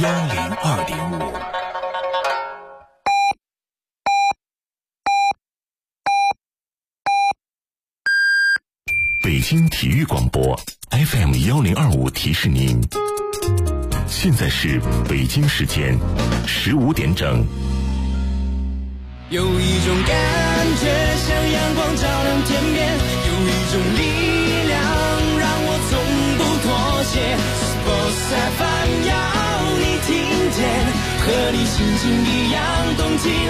102.5。北京体育广播 FM 1025提示您，现在是北京时间15点整。 有一种感觉像阳光照亮天边，有一种力量让我从不妥协。Sports FM 要你听见，和你心情一样动起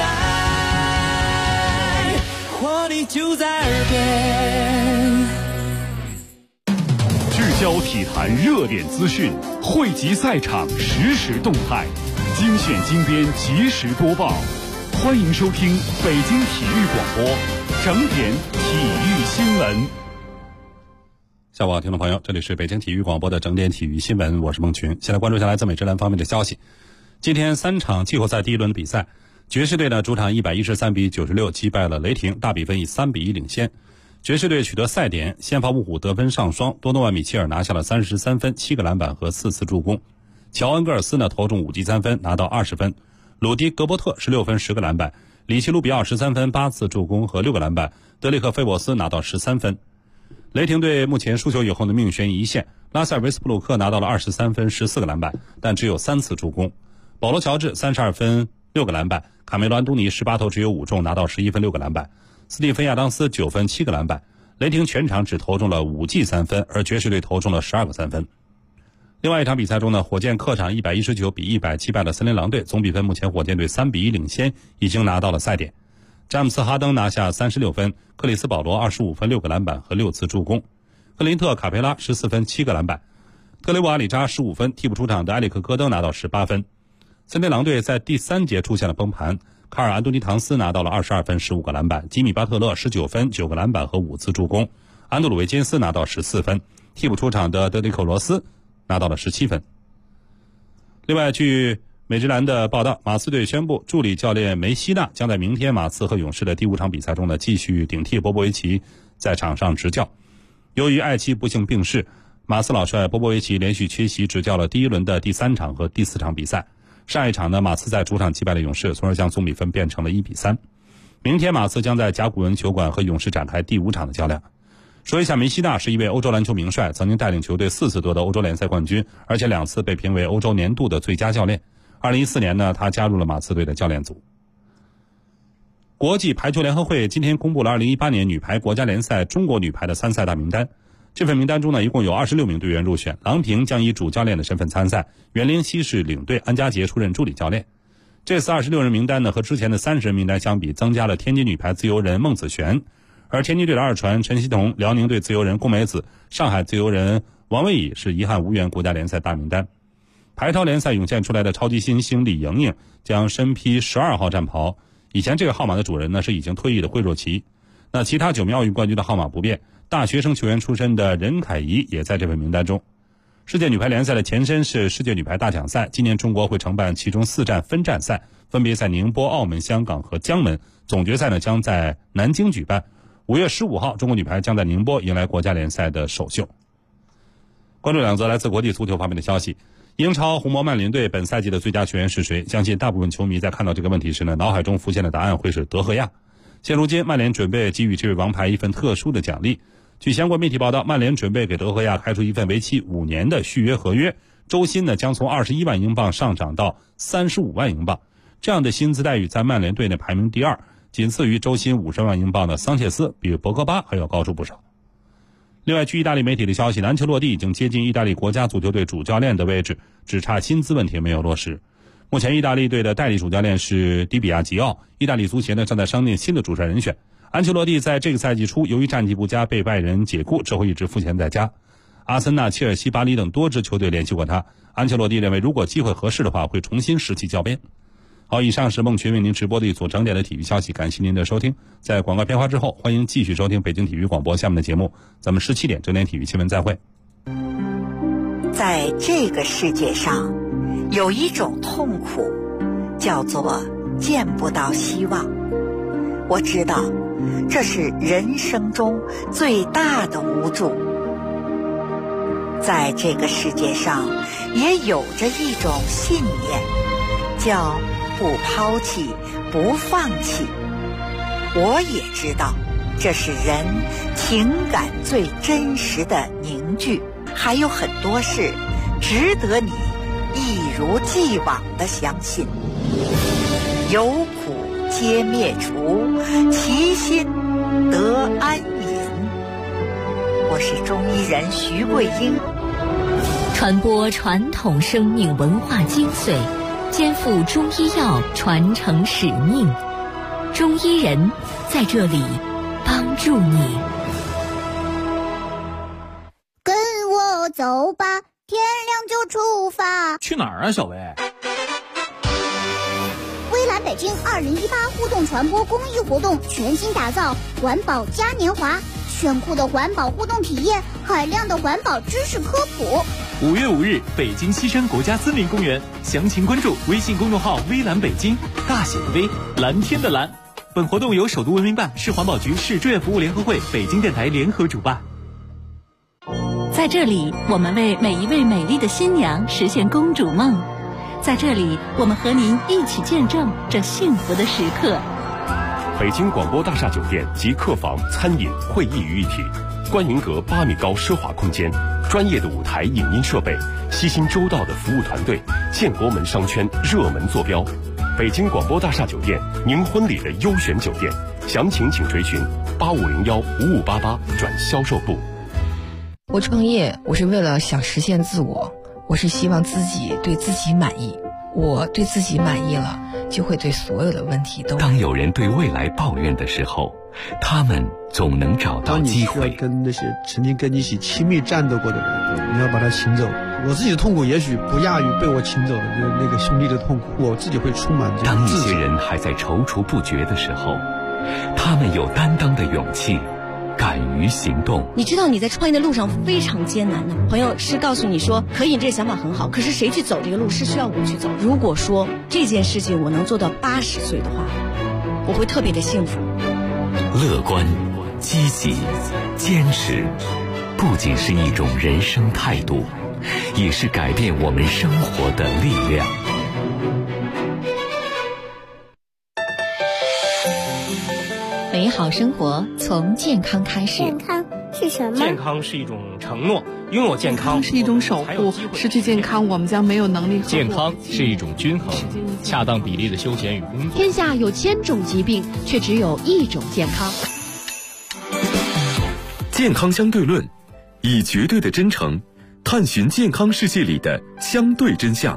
来，活力就在耳边。 聚焦体坛热点资讯，汇集赛场实时动态，精选精编及时播报。欢迎收听北京体育广播整点体育新闻。 下午好，听众朋友，这里是北京体育广播的整点体育新闻，我是孟群。先来关注一下来自美职篮方面的消息。今天3场季后赛第一轮的比赛，爵士队呢主场113比96击败了雷霆，大比分以3比1领先。爵士队取得赛点，先发五虎得分上双，多诺万米切尔拿下了33分、7个篮板和4次助攻。乔恩戈尔斯呢投中5记3分，拿到20分。鲁迪格伯特16分10个篮板，里奇卢比奥13分8次助攻和6个篮板，德里克费沃斯拿到13分。雷霆队目前输球以后的命悬一线，拉塞尔维斯布鲁克拿到了23分14个篮板，但只有3次助攻。保罗乔治32分6个篮板，卡梅罗安东尼18投只有5中，拿到11分6个篮板。斯蒂芬亚当斯9分7个篮板，雷霆全场只投中了5记3分，而爵士队投中了12个3分。另外一场比赛中呢，火箭客场119比100击败了森林狼队，总比分目前火箭队3比1领先，已经拿到了赛点。詹姆斯哈登拿下36分，克里斯保罗25分6个篮板和6次助攻，克林特卡佩拉14分7个篮板，特雷沃阿里扎15分，替补出场的埃里克戈登拿到18分。森林狼队在第3节出现了崩盘，卡尔安东尼唐斯拿到了22分15个篮板，吉米巴特勒19分9个篮板和5次助攻，安德鲁维金斯拿到14分，替补出场的德里克罗斯拿到了17分。另外，据美职篮的报道，马刺队宣布助理教练梅西纳将在明天马刺和勇士的第5场比赛中呢继续顶替波波维奇在场上执教。由于爱妻不幸病逝，马刺老帅波波维奇连续缺席执教了第1轮的第3场和第4场比赛。上一场呢，马刺在主场击败了勇士，从而将总比分变成了1比3。明天马刺将在甲骨文球馆和勇士展开第5场的较量。说一下，梅西纳是一位欧洲篮球名帅，曾经带领球队4次夺得欧洲联赛冠军，而且2次被评为欧洲年度的最佳教练。2014年呢，他加入了马刺队的教练组。国际排球联合会今天公布了2018年女排国家联赛中国女排的参赛大名单。这份名单中呢，一共有26名队员入选，郎平将以主教练的身份参赛，袁凌熙是领队，安家杰出任助理教练。这次26人名单呢，和之前的30人名单相比，增加了天津女排自由人孟子璇，而天津队的二传陈希彤、辽宁队自由人龚梅子、上海自由人王维乙是遗憾无缘国家联赛大名单。排超联赛涌现出来的超级新星李盈莹将身披12号战袍，以前这个号码的主人呢是已经退役的惠若琪。那其他9名奥运冠军的号码不变，大学生球员出身的任凯怡也在这份名单中。世界女排联赛的前身是世界女排大奖赛，今年中国会承办其中4站分站赛，分别在宁波、澳门、香港和江门，总决赛呢将在南京举办。5月15号，中国女排将在宁波迎来国家联赛的首秀。关注2则来自国际足球方面的消息。英超红魔曼联队本赛季的最佳球员是谁？相信大部分球迷在看到这个问题时呢，脑海中浮现的答案会是德赫亚。现如今，曼联准备给予这位王牌一份特殊的奖励。据相关媒体报道，曼联准备给德赫亚开出一份为期5年的续约合约，周薪呢将从21万英镑上涨到35万英镑。这样的薪资待遇在曼联队内排名第2，仅次于周薪50万英镑的桑切斯，比博格巴还要高出不少。另外，据意大利媒体的消息，安切洛蒂已经接近意大利国家足球队主教练的位置，只差薪资问题没有落实。目前意大利队的代理主教练是迪比亚吉奥，意大利足协呢正在商定新的主帅人选。安切洛蒂在这个赛季初由于战绩不佳被拜仁解雇，之后一直赋闲在家。阿森纳、切尔西、巴黎等多支球队联系过他，安切洛蒂认为如果机会合适的话，会重新拾起教鞭。好，以上是孟群为您直播的一组整点的体育消息，感谢您的收听。在广告片花之后，欢迎继续收听北京体育广播下面的节目，咱们17点整点体育新闻再会。 在这个世界上，有一种痛苦，叫做见不到希望。我知道，这是人生中最大的无助。 在这个世界上也有着一种信念，叫不抛弃不放弃。我也知道这是人情感最真实的凝聚，还有很多事值得你一如既往地相信。有苦皆灭除，其心得安隐。我是中医人徐桂英， 传播传统生命文化精髓，肩负中医药传承使命。中医人在这里帮助你。 跟我走吧，天亮就出发。 去哪儿啊，小薇？ 微蓝北京2018互动传播公益活动全新打造环保嘉年华，炫酷的环保互动体验，海量的环保知识科普。 5月5日，北京西山国家森林公园，详情关注微信公众号微蓝北京，大写的微，蓝天的蓝。本活动由首都文明办、市环保局、市志愿服务联合会、北京电台联合主办。 在这里，我们为每一位美丽的新娘实现公主梦。在这里，我们和您一起见证这幸福的时刻。 北京广播大厦酒店及客房、餐饮、会议于一体，观云阁8米高奢华空间，专业的舞台影音设备，悉心周到的服务团队，建国门商圈热门坐标。北京广播大厦酒店，您婚礼的优选酒店，详情请垂询85015588转销售部。 我创业，我是为了想实现自我，我是希望自己对自己满意。我对自己满意了，就会对所有的问题都。 当有人对未来抱怨的时候，他们总能找到机会。 当你需要跟那些曾经跟你一起亲密战斗过的人，你要把他请走。我自己的痛苦也许不亚于被我请走的那个兄弟的痛苦，我自己会充满这种自责。 当一些人还在踌躇不决的时候，他们有担当的勇气，敢于行动。 你知道你在创业的路上非常艰难的，朋友是告诉你说可以，这个想法很好，可是谁去走这个路是需要我去走。如果说这件事情我能做到80岁的话，我会特别的幸福。 乐观、积极、坚持，不仅是一种人生态度，也是改变我们生活的力量。 美好生活从健康开始。 健康是什么？ 健康是一种承诺，拥有健康是一种守护，失去健康我们将没有能力。 健康是一种均衡，恰当比例的休闲与工作。 天下有1000种疾病，却只有一种健康。 健康相对论，以绝对的真诚探寻健康世界里的相对真相。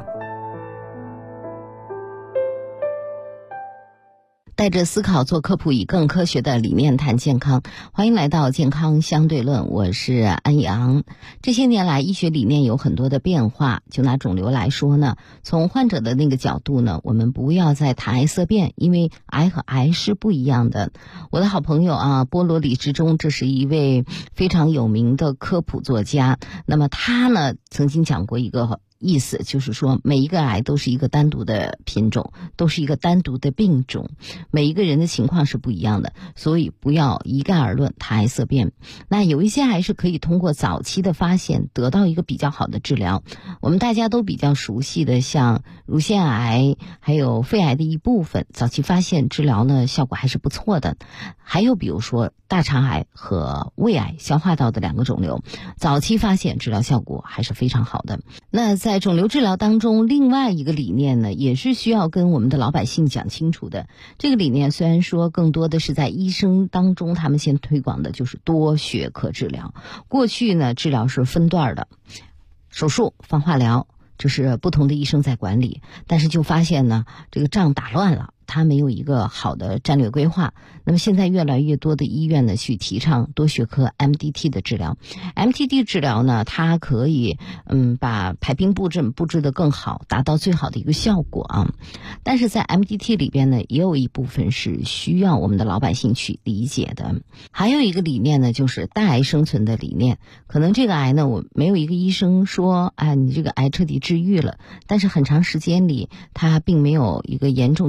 带着思考做科普，以更科学的理念谈健康。欢迎来到健康相对论，我是安阳。这些年来，医学理念有很多的变化。就拿肿瘤来说呢，从患者的那个角度呢，我们不要再谈癌色变，因为癌和癌是不一样的。我的好朋友波罗李志忠，这是一位非常有名的科普作家。那么他呢，曾经讲过一个意思，就是说每一个癌都是一个单独的品种，都是一个单独的病种，每一个人的情况是不一样的，所以不要一概而论谈癌色变。那有一些癌是可以通过早期的发现得到一个比较好的治疗，我们大家都比较熟悉的像乳腺癌还有肺癌的一部分，早期发现治疗呢效果还是不错的。还有比如说大肠癌和胃癌，消化道的2个肿瘤，早期发现治疗效果还是非常好的。那在肿瘤治疗当中，另外一个理念呢，也是需要跟我们的老百姓讲清楚的。这个理念虽然说更多的是在医生当中他们先推广的，就是多学科治疗。过去呢，治疗是分段的，手术、放化疗，这是不同的医生在管理，但是就发现呢，这个仗打乱了，他没有一个好的战略规划。那么现在越来越多的医院呢，去提倡多学科 MDT 的治疗。MDT 治疗呢，它可以把排兵布阵布置得更好，达到最好的一个效果啊。但是在 MDT 里边呢，也有一部分是需要我们的老百姓去理解的。还有一个理念呢，就是大癌生存的理念。可能这个癌呢，我没有一个医生说你这个癌彻底治愈了，但是很长时间里它并没有一个严重的影响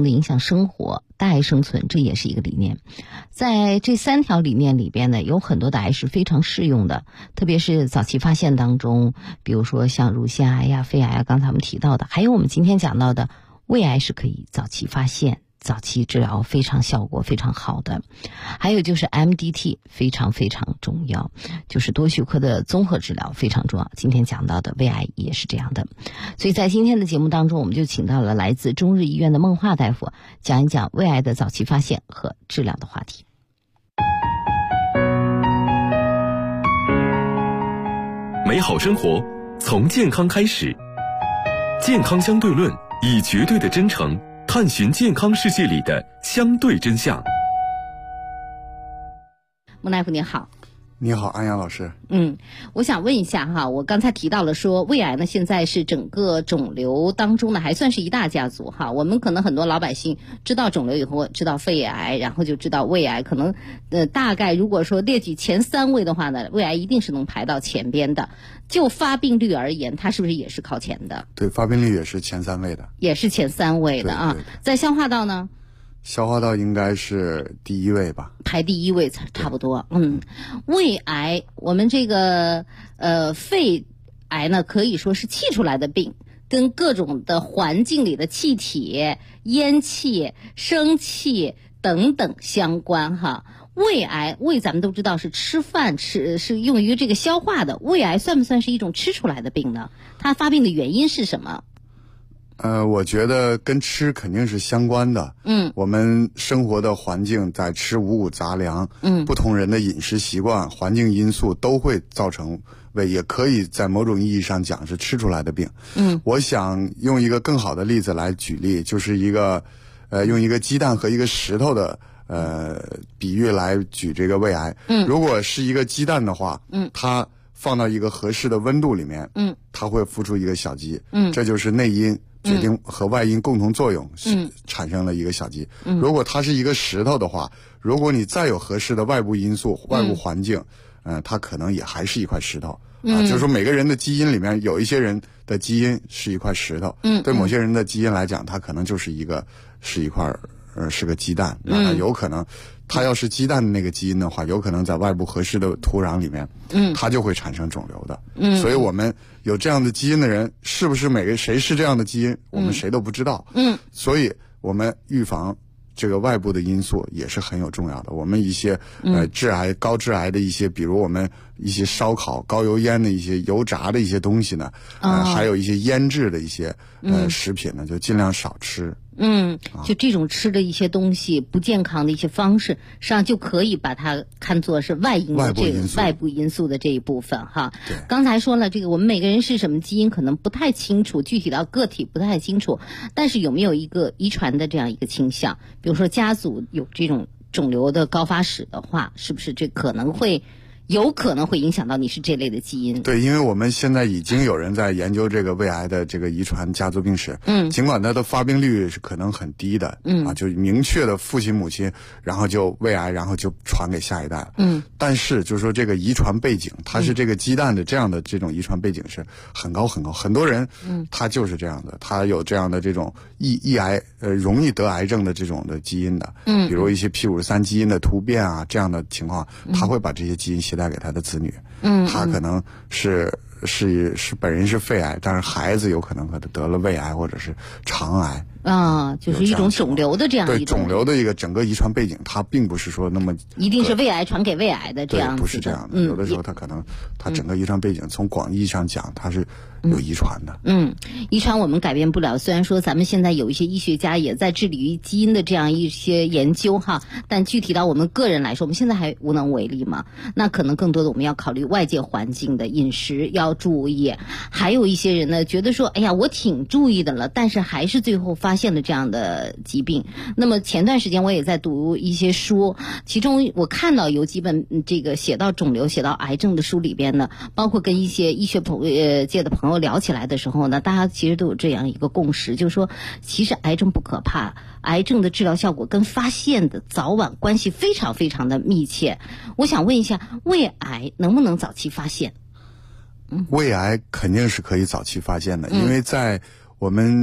生活，大爱生存，这也是一个理念。在这3条理念里边呢，有很多的癌是非常适用的，特别是早期发现当中，比如说像乳腺癌呀、肺癌啊，刚才我们提到的，还有我们今天讲到的胃癌是可以早期发现、早期治疗非常效果非常好的。还有就是 MDT 非常非常重要，就是多学科的综合治疗非常重要。今天讲到的胃癌也是这样的。所以在今天的节目当中，我们就请到了来自中日医院的孟化大夫，讲一讲胃癌的早期发现和治疗的话题。 美好生活从健康开始，健康相对论以绝对的真诚探寻健康世界里的相对真相。 孟大夫您好。 你好，安阳老师。 我想问一下哈，我刚才提到了说胃癌呢，现在是整个肿瘤当中呢还算是一大家族哈。我们可能很多老百姓知道肿瘤以后，知道肺癌，然后就知道胃癌，可能大概如果说列举前3位的话呢，胃癌一定是能排到前边的。就发病率而言，它是不是也是靠前的？ 对，发病率也是前3位的， 也是前3位的啊。在消化道呢？ 消化道应该是第1位吧， 排第1位差不多。胃癌，我们这个肺癌呢，可以说是气出来的病，跟各种的环境里的气体、烟气、生气等等相关哈。胃癌，胃咱们都知道是吃饭是用于这个消化的，胃癌算不算是一种吃出来的病呢？它发病的原因是什么？ 我觉得跟吃肯定是相关的。我们生活的环境在吃五谷杂粮，不同人的饮食习惯、环境因素都会造成胃，也可以在某种意义上讲是吃出来的病。我想用一个更好的例子来举例，就是用一个鸡蛋和一个石头的比喻来举这个胃癌。如果是一个鸡蛋的话，它放到一个合适的温度里面，它会孵出一个小鸡，这就是内因决定和外因共同作用，产生了一个小鸡。如果它是一个石头的话，如果你再有合适的外部因素、外部环境，它可能也还是一块石头。就是说每个人的基因里面有一些人的基因是一块石头，对某些人的基因来讲，它可能就是一块是个鸡蛋。那有可能它要是鸡蛋的那个基因的话，有可能在外部合适的土壤里面，它就会产生肿瘤的。所以我们有这样的基因的人，是不是谁是这样的基因，我们谁都不知道。所以我们预防这个外部的因素也是很有重要的。我们一些致癌、高致癌的一些，比如我们一些烧烤、高油烟的一些油炸的一些东西呢，还有一些腌制的一些食品呢，就尽量少吃。 就这种吃的一些东西不健康的一些方式，实际上就可以把它看作是外部因素的这一部分哈。刚才说了，这个我们每个人是什么基因可能不太清楚，具体到个体不太清楚，但是有没有一个遗传的这样一个倾向？比如说家族有这种肿瘤的高发史的话，是不是这有可能会影响到你是这类的基因？ 对，因为我们现在已经有人在研究这个胃癌的这个遗传家族病史，尽管它的发病率是可能很低的，就明确的父亲母亲，然后就胃癌，然后就传给下一代了，但是就是说这个遗传背景，它是这个鸡蛋的这种遗传背景是很高很高，很多人，他就是这样的，他有这样的这种易癌容易得癌症的这种的基因的，比如一些 P53基因的突变啊这样的情况，他会把这些基因带给他的子女，他可能是本人是肺癌，但是孩子有可能得了胃癌或者是肠癌就是一种肿瘤的这样一种。 对，肿瘤的一个整个遗传背景，它并不是说那么一定是胃癌传给胃癌的这样子的， 不是这样的。有的时候它可能它整个遗传背景从广义上讲，它是有遗传的。 遗传我们改变不了，虽然说咱们现在有一些医学家也在致力于基因的这样一些研究哈，但具体到我们个人来说，我们现在还无能为力嘛。那可能更多的我们要考虑外界环境的饮食要注意，还有一些人呢觉得说，哎呀，我挺注意的了，但是还是最后发现了这样的疾病。那么前段时间我也在读一些书，其中我看到有几本这个写到肿瘤、写到癌症的书里边呢，包括跟一些医学界的朋友聊起来的时候呢，大家其实都有这样一个共识，就是说其实癌症不可怕，癌症的治疗效果跟发现的早晚关系非常非常的密切。我想问一下，胃癌能不能早期发现？ 胃癌肯定是可以早期发现的，因为在我们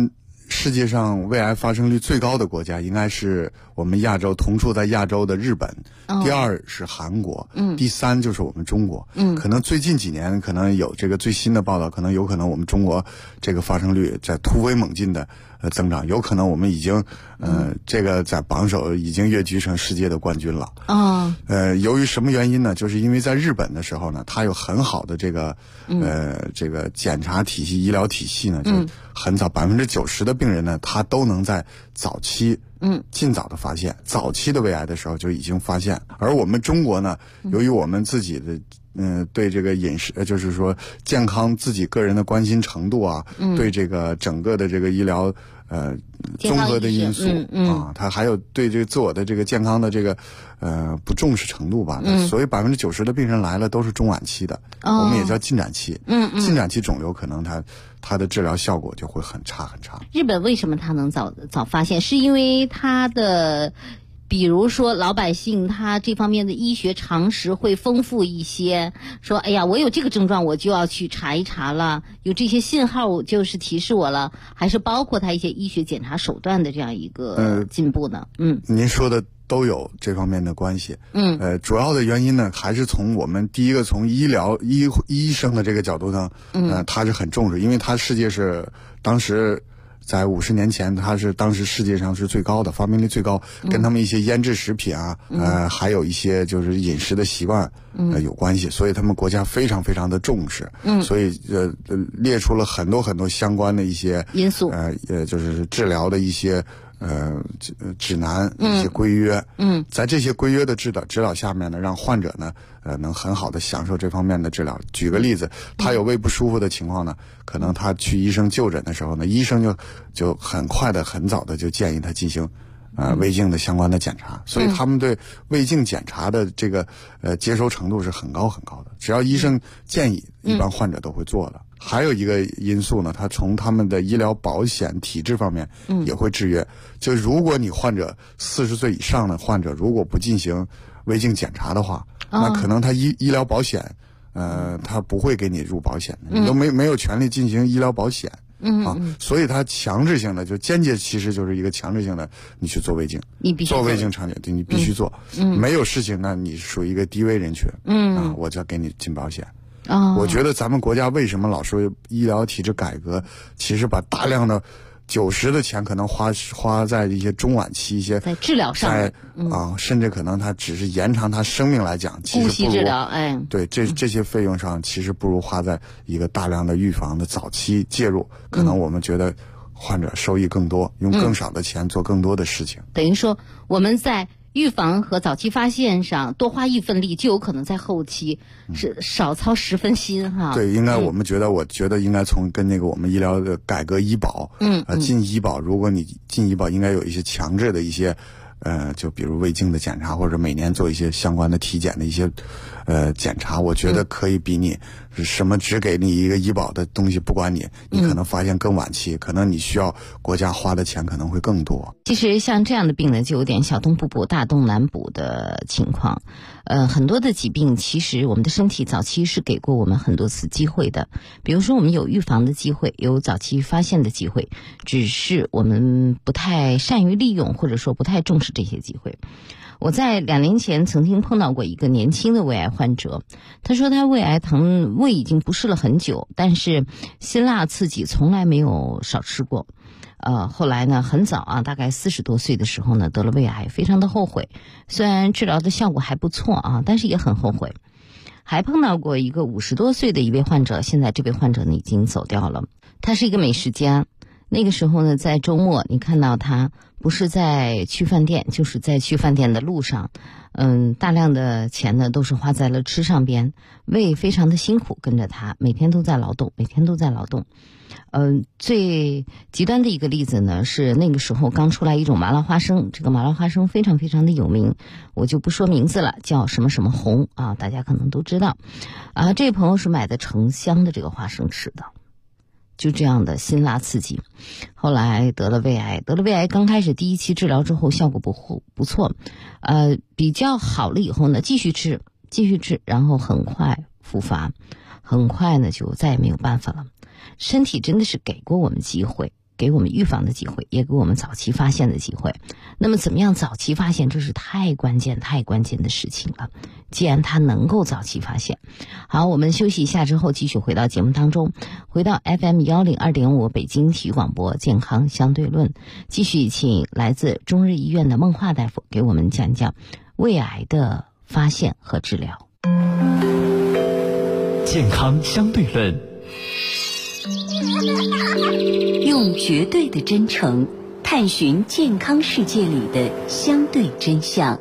世界上胃癌发生率最高的国家应该是我们亚洲同处在亚洲的日本，第二是韩国，第三就是我们中国。可能最近几年可能有这个最新的报道，有可能我们中国这个发生率在突飞猛进的增长，有可能我们已经这个在榜首已经跃居成世界的冠军了。由于什么原因呢？就是因为在日本的时候呢，它有很好的这个检查体系、医疗体系呢，就很早90%的病人呢，他都能在早期尽早的发现，早期的胃癌的时候就已经发现。而我们中国呢，由于我们自己的对这个饮食，就是说健康自己个人的关心程度啊，对这个整个的这个医疗综合的因素它还有对这个自我的这个健康的这个不重视程度吧。所以90%的病人来了都是中晚期的，我们也叫进展期。进展期肿瘤可能它的治疗效果就会很差很差。 日本为什么它能早发现？是因为它的比如说老百姓他这方面的医学常识会丰富一些，说哎呀我有这个症状我就要去查一查了，有这些信号就是提示我了，还是包括他一些医学检查手段的这样一个进步呢？ 您说的都有这方面的关系。主要的原因呢，还是从我们第一个从医生的这个角度上，他是很重视，因为他世界是当时在50年前，它是当时世界上是最高的，发病率最高，跟他们一些腌制食品啊，还有一些就是饮食的习惯有关系，所以他们国家非常非常的重视，所以列出了很多很多相关的一些因素， 就是治疗的一些指南、一些规约，在这些规约的指导下面呢，让患者呢能很好的享受这方面的治疗。举个例子，他有胃不舒服的情况呢，可能他去医生就诊的时候呢，医生就很快的、很早的就建议他进行胃镜的相关的检查，所以他们对胃镜检查的这个接受程度是很高很高的。只要医生建议，一般患者都会做的。还有一个因素呢，它从他们的医疗保险体制方面也会制约。就如果你患者40岁以上的患者如果不进行胃镜检查的话，那可能他医疗保险他不会给你入保险的，你都没有权利进行医疗保险。所以它强制性的就间接其实就是一个强制性的，你去做胃镜， 你必须做胃镜场景，对，你必须做。没有事情，那你属于一个低危人群。我就要给你进保险。我觉得咱们国家为什么老说医疗体制改革，其实把大量的90的钱可能花在一些中晚期一些在治疗上， 甚至可能它只是延长他生命来讲，其实不如呼吸治疗， 对这些费用上，其实不如花在一个大量的预防的早期介入，可能我们觉得患者收益更多，用更少的钱做更多的事情。 等于说我们在预防和早期发现上多花1分力，就有可能在后期是少操10分心哈。 对，应该我觉得应该从跟那个我们医疗的改革医保，进医保，如果你进医保，应该有一些强制的一些就比如胃镜的检查，或者每年做一些相关的体检的一些检查，我觉得可以比你什么只给你一个医保的东西不管你可能发现更晚期，可能你需要国家花的钱可能会更多。 其实像这样的病呢，就有点小洞不补大洞难补的情况。很多的疾病其实我们的身体早期是给过我们很多次机会的，比如说我们有预防的机会，有早期发现的机会，只是我们不太善于利用，或者说不太重视这些机会。我在2年前曾经碰到过一个年轻的胃癌患者，他说他胃已经不适了很久，但是辛辣刺激从来没有少吃过。后来呢，很早大概40多岁的时候呢，得了胃癌，非常的后悔。虽然治疗的效果还不错但是也很后悔。还碰到过一个50多岁的一位患者，现在这位患者呢已经走掉了。他是一个美食家，那个时候呢，在周末你看到他不是在去饭店，就是在去饭店的路上，大量的钱呢都是花在了吃上边，胃非常的辛苦，跟着他每天都在劳动。最极端的一个例子呢，是那个时候刚出来一种麻辣花生，这个麻辣花生非常非常的有名，我就不说名字了，叫什么什么红大家可能都知道。这位朋友是买的成箱的这个花生吃的，就这样的辛辣刺激，后来得了胃癌。刚开始第1期治疗之后效果不错，比较好了以后呢，继续吃，然后很快复发，很快呢就再也没有办法了。身体真的是给过我们机会， 给我们预防的机会，也给我们早期发现的机会。那么怎么样早期发现，这是太关键的事情了。既然它能够早期发现，好，我们休息一下之后继续回到节目当中，回到 FM 102.5北京体育广播健康相对论，继续请来自中日医院的孟化大夫给我们讲讲胃癌的发现和治疗。 健康相对论， 用绝对的真诚探寻健康世界里的相对真相。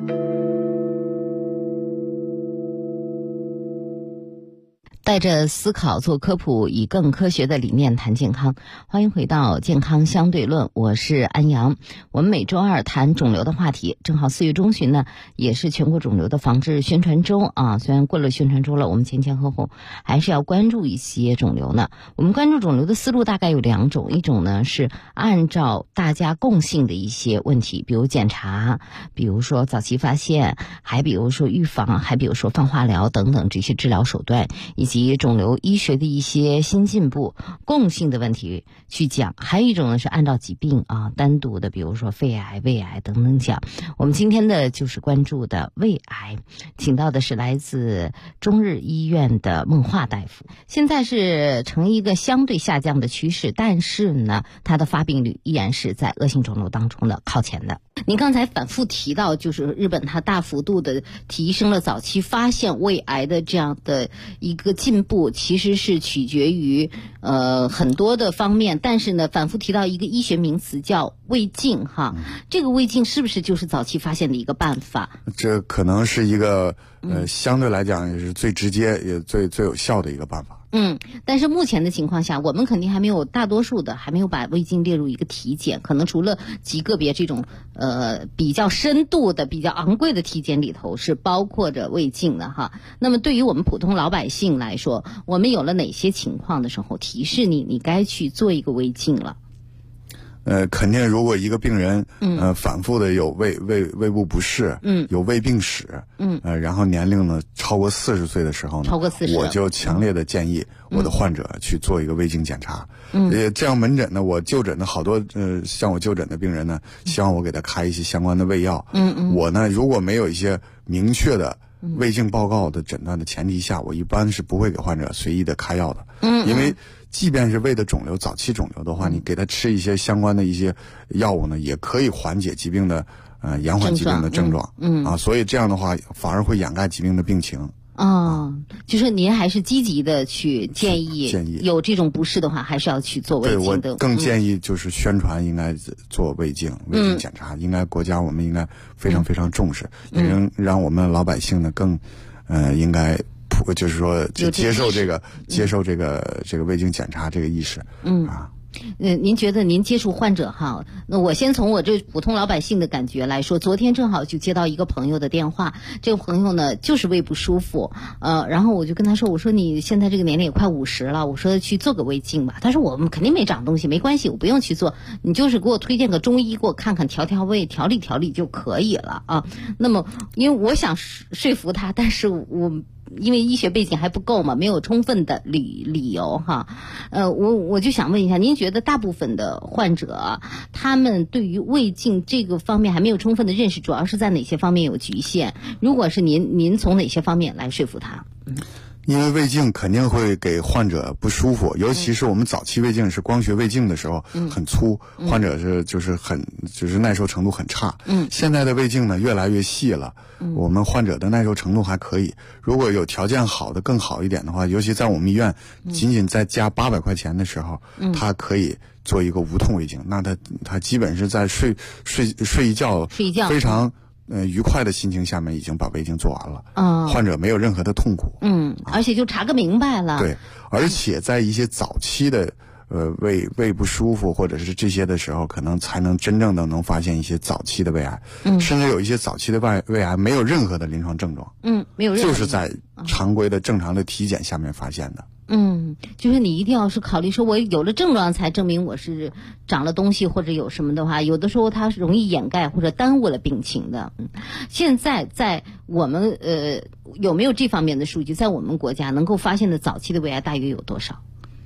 带着思考做科普，以更科学的理念谈健康。欢迎回到健康相对论，我是安阳。我们每周二谈肿瘤的话题，正好4月中旬呢，也是全国肿瘤的防治宣传周啊。虽然过了宣传周了，我们前后还是要关注一些肿瘤呢。我们关注肿瘤的思路大概有2种，一种呢是按照大家共性的一些问题，比如检查，比如说早期发现，还比如说预防，还比如说放化疗等等这些治疗手段，以及肿瘤医学的一些新进步，共性的问题去讲。还有一种呢是按照疾病啊单独的，比如说肺癌、胃癌等等讲。我们今天的就是关注的胃癌，请到的是来自中日医院的孟化大夫。现在是呈一个相对下降的趋势，但是呢它的发病率依然是在恶性肿瘤当中的靠前的。您刚才反复提到，就是日本它大幅度的提升了早期发现胃癌的这样的一个进步，其实是取决于很多的方面，但是呢反复提到一个医学名词叫胃镜哈。这个胃镜是不是就是早期发现的一个办法？ 这可能是一个相对来讲也是最直接也最有效的一个办法。 但是目前的情况下，我们肯定还没有，大多数的还没有把胃镜列入一个体检，可能除了极个别这种比较深度的、比较昂贵的体检里头是包括着胃镜的哈。那么对于我们普通老百姓来说，我们有了哪些情况的时候提示你该去做一个胃镜了？ 肯定，如果一个病人反复的有胃部不适，有胃病史，然后年龄呢超过40岁的时候呢， 超过40， 我就强烈的建议我的患者去做一个胃镜检查。这样门诊呢，我就诊的好多像我就诊的病人呢，希望我给他开一些相关的胃药。我呢如果没有一些明确的胃镜报告的诊断的前提下，我一般是不会给患者随意的开药的。因为即便是胃的肿瘤、早期肿瘤的话，你给他吃一些相关的一些药物呢，也可以缓解疾病的延缓疾病的症状。所以这样的话反而会掩盖疾病的病情。 就是您还是积极的去建议有这种不适的话，还是要去做胃镜的。 对，我更建议就是宣传应该做胃镜，胃镜检查应该我们应该非常非常重视，也让我们老百姓呢更应该就是说接受这个胃镜检查这个意识。 您觉得您接触患者哈，那我先从我这普通老百姓的感觉来说，昨天正好就接到一个朋友的电话，这个朋友呢就是胃不舒服，然后我就跟他说，我说你现在这个年龄也快50了，我说去做个胃镜吧。他说我们肯定没长东西，没关系，我不用去做，你就是给我推荐个中医，给我看看调胃，调理就可以了啊。那么因为我想说服他，但是我因为医学背景还不够嘛，没有充分的理由哈。我就想问一下，您觉得大部分的患者他们对于胃镜这个方面还没有充分的认识，主要是在哪些方面有局限？如果是您从哪些方面来说服他？ 因为胃镜肯定会给患者不舒服，尤其是我们早期胃镜是光学胃镜的时候很粗，患者就是耐受程度很差。现在的胃镜呢越来越细了，我们患者的耐受程度还可以。如果有条件好的更好一点的话，尤其在我们医院仅仅再加800块钱的时候，他可以做一个无痛胃镜，那他基本是在睡一觉非常愉快的心情下面已经把胃镜做完了，患者没有任何的痛苦， 而且就查个明白了。 对，而且在一些早期的胃不舒服或者是这些的时候，可能才能真正的能发现一些早期的胃癌，甚至有一些早期的胃癌没有任何的临床症状， 没有任何就是在常规的正常的体检下面发现的。 就是你一定要是考虑说，我有了症状才证明我是长了东西或者有什么的话，有的时候它是容易掩盖或者耽误了病情的。现在在我们有没有这方面的数据？在我们国家能够发现的早期的胃癌大约有多少？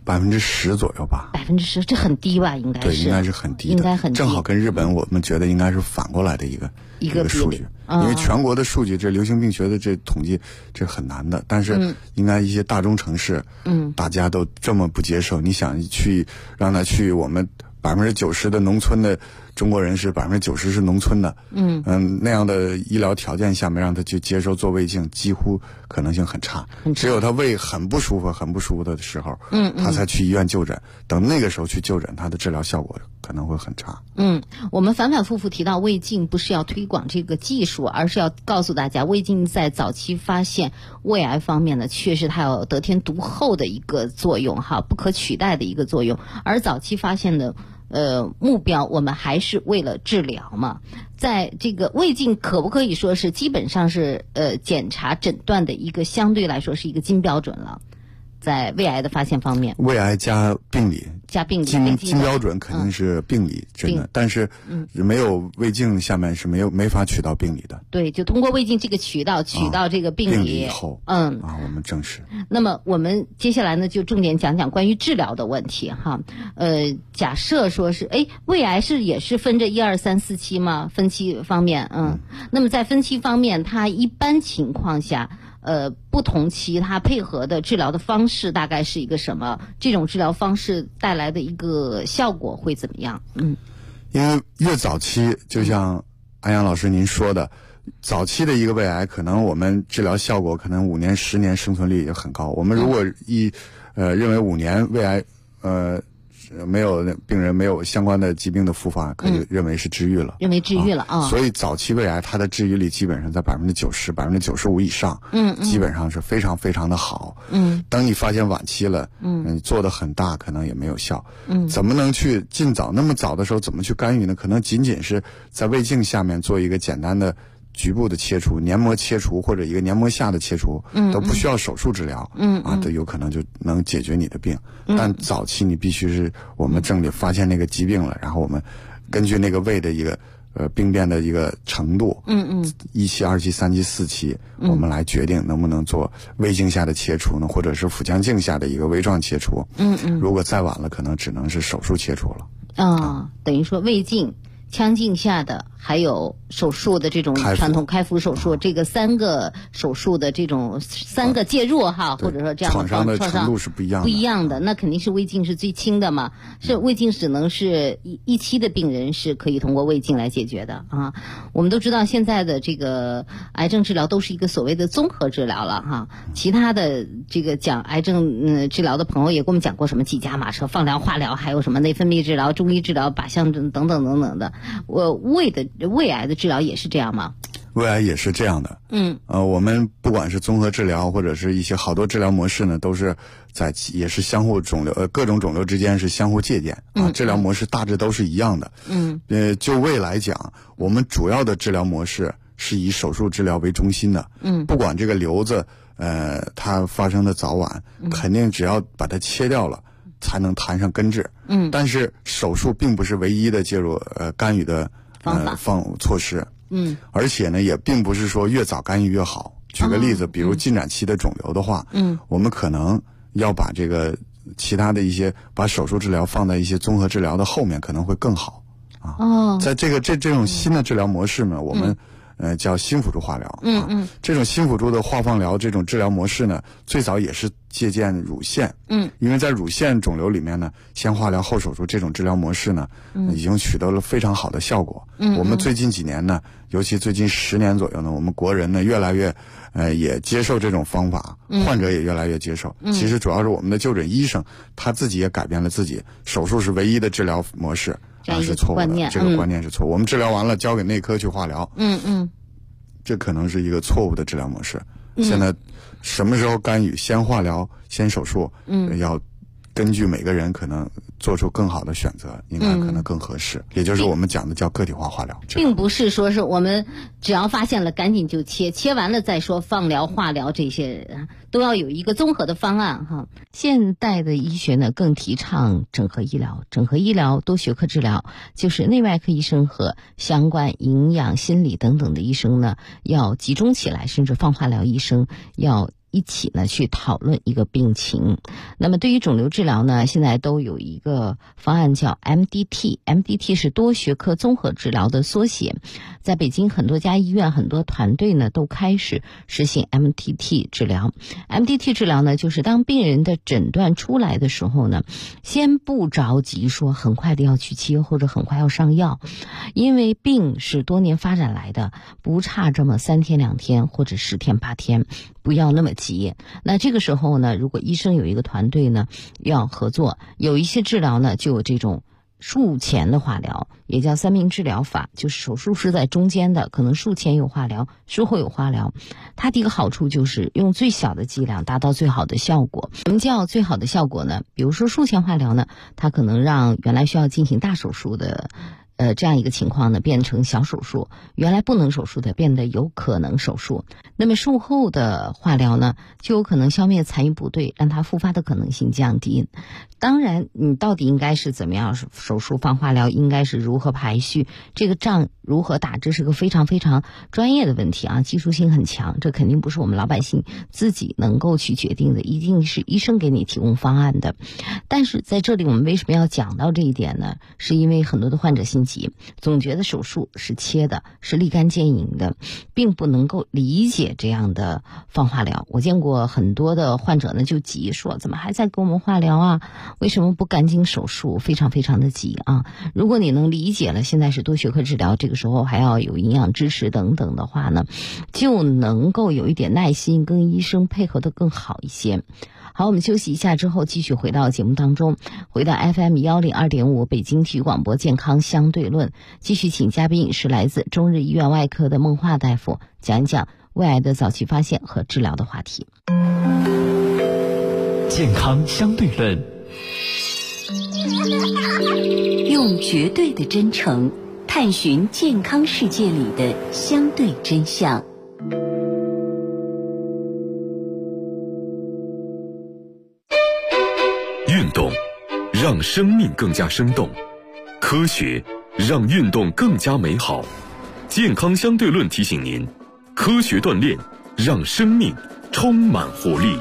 10%左右吧。 10%，这很低吧？应该是。 对，应该是很低的， 应该很低。 正好跟日本我们觉得应该是反过来的一个数据。因为全国的数据，这流行病学的这统计这很难的，但是应该一些大中城市，大家都这么不接受，你想让他去我们90%的农村的中国人是90%是农村的，那样的医疗条件下面让他去接受做胃镜，几乎可能性很差。只有他胃很不舒服的时候，他才去医院就诊。等那个时候去就诊，他的治疗效果可能会很差。 我们反反复复提到胃镜不是要推广这个技术，而是要告诉大家，胃镜在早期发现胃癌方面呢，确实它有得天独厚的一个作用哈，不可取代的一个作用。而早期发现的目标，我们还是为了治疗嘛。在这个胃镜可不可以说是基本上是检查诊断的一个相对来说是一个金标准了？在胃癌的发现方面， 胃癌加病理，金标准肯定是病理真的，但是没有胃镜下面是没法取到病理的。 对，就通过胃镜这个渠道取到这个病理以后，我们证实。 那么我们接下来呢，就重点讲讲关于治疗的问题哈。假设说是，胃癌也是分着1、2、3、4期吗？分期方面，那么在分期方面，它一般情况下。不同期它配合的治疗的方式大概是一个什么？这种治疗方式带来的一个效果会怎么样？ 因为越早期，就像安阳老师您说的，早期的一个胃癌，可能我们治疗效果可能5年、10年生存率也很高。我们如果认为5年胃癌没有病人没有相关的疾病的复发，可以认为是治愈了，所以早期胃癌它的治愈率基本上在90%、95%以上，基本上是非常非常的好。等你发现晚期了，你做的很大，可能也没有效。怎么能去尽早？那么早的时候怎么去干预呢？可能仅仅是在胃镜下面做一个简单的局部的切除、黏膜切除或者一个黏膜下的切除，都不需要手术治疗，都有可能就能解决你的病。但早期你必须是我们正得发现那个疾病了，然后我们根据那个胃的一个病变的一个程度，1期、2期、3期、4期，我们来决定能不能做胃镜下的切除呢，或者是腹腔镜下的一个微创切除。如果再晚了，可能只能是手术切除了。 等于说胃镜、腔镜下的还有手术的这种传统开腹手术，这个3个手术的这种3个介入哈，或者说这样的创伤的程度是不一样的。 那肯定是胃镜是最轻的嘛，是胃镜只能是一期的病人是可以通过胃镜来解决的啊。我们都知道现在的这个癌症治疗都是一个所谓的综合治疗了哈。其他的这个讲癌症治疗的朋友也跟我们讲过什么几价马车、放疗、化疗，还有什么内分泌治疗、中医治疗、靶向等等等等的。胃癌的治疗也是这样吗？ 胃癌也是这样的。我们不管是综合治疗或者是一些好多治疗模式呢，都是也是相互各种肿瘤之间是相互借鉴啊。治疗模式大致都是一样的。就胃来讲，我们主要的治疗模式是以手术治疗为中心的。不管这个瘤子它发生的早晚，肯定只要把它切掉了，才能谈上根治。但是手术并不是唯一的介入干预的措施。而且呢，也并不是说越早干预越好。举个例子，比如进展期的肿瘤的话，我们可能要把这个其他的一些把手术治疗放在一些综合治疗的后面，可能会更好啊。在这种新的治疗模式呢，我们叫新辅助化疗。这种新辅助的化放疗这种治疗模式呢，最早也是借鉴乳腺。因为在乳腺肿瘤里面呢，先化疗后手术这种治疗模式呢，已经取得了非常好的效果。我们最近几年呢，尤其最近10年左右呢，我们国人呢越来越也接受这种方法，患者也越来越接受。其实主要是我们的就诊医生他自己也改变了自己，手术是唯一的治疗模式。是错误的，这个观念是错误。我们治疗完了交给内科去化疗，这可能是一个错误的治疗模式。现在什么时候干预，先化疗先手术，要根据每个人可能做出更好的选择，应该可能更合适。也就是我们讲的叫个体化化疗， 并不是说是我们只要发现了赶紧就切完了再说放疗、化疗，这些都要有一个综合的方案哈。 现代的医学呢更提倡整合医疗，整合医疗多学科治疗，就是内外科医生和相关营养、心理等等的医生呢要集中起来，甚至放化疗医生要一起呢去讨论一个病情。那么对于肿瘤治疗呢，现在都有一个方案叫 MDT 是多学科综合治疗的缩写。在北京很多家医院很多团队呢都开始实行 MDT 治疗。MDT 治疗呢，就是当病人的诊断出来的时候呢，先不着急说很快的要去切或者很快要上药，因为病是多年发展来的，不差这么3天2天或者10天8天，不要那么急。那这个时候呢，如果医生有一个团队呢要合作，有一些治疗呢就有这种术前的化疗，也叫三明治疗法，就是手术是在中间的，可能术前有化疗，术后有化疗。它的一个好处就是用最小的剂量达到最好的效果。什么叫最好的效果呢？比如说术前化疗呢，它可能让原来需要进行大手术的这样一个情况呢变成小手术，原来不能手术的变得有可能手术。那么术后的化疗呢，就有可能消灭残余部队，让它复发的可能性降低。当然你到底应该是怎么样手术放化疗，应该是如何排序，这个仗如何打，这是个非常非常专业的问题啊，技术性很强，这肯定不是我们老百姓自己能够去决定的，一定是医生给你提供方案的。但是在这里我们为什么要讲到这一点呢？是因为很多的患者心急，总觉得手术是切的，是立竿见影的，并不能够理解这样的放化疗。我见过很多的患者呢就急说，怎么还在给我们化疗啊？为什么不赶紧手术？非常非常的急啊！如果你能理解了现在是多学科治疗，这个时候还要有营养支持等等的话呢，就能够有一点耐心，跟医生配合的更好一些。好，我们休息一下之后继续回到节目当中，回到 FM 102.5北京体育广播健康相对论，继续请嘉宾是来自中日医院外科的孟化大夫，讲一讲胃癌的早期发现和治疗的话题。 健康相对论， 用绝对的真诚探寻健康世界里的相对真相。 运动让生命更加生动，科学让运动更加美好。健康相对论提醒您，科学锻炼让生命充满活力。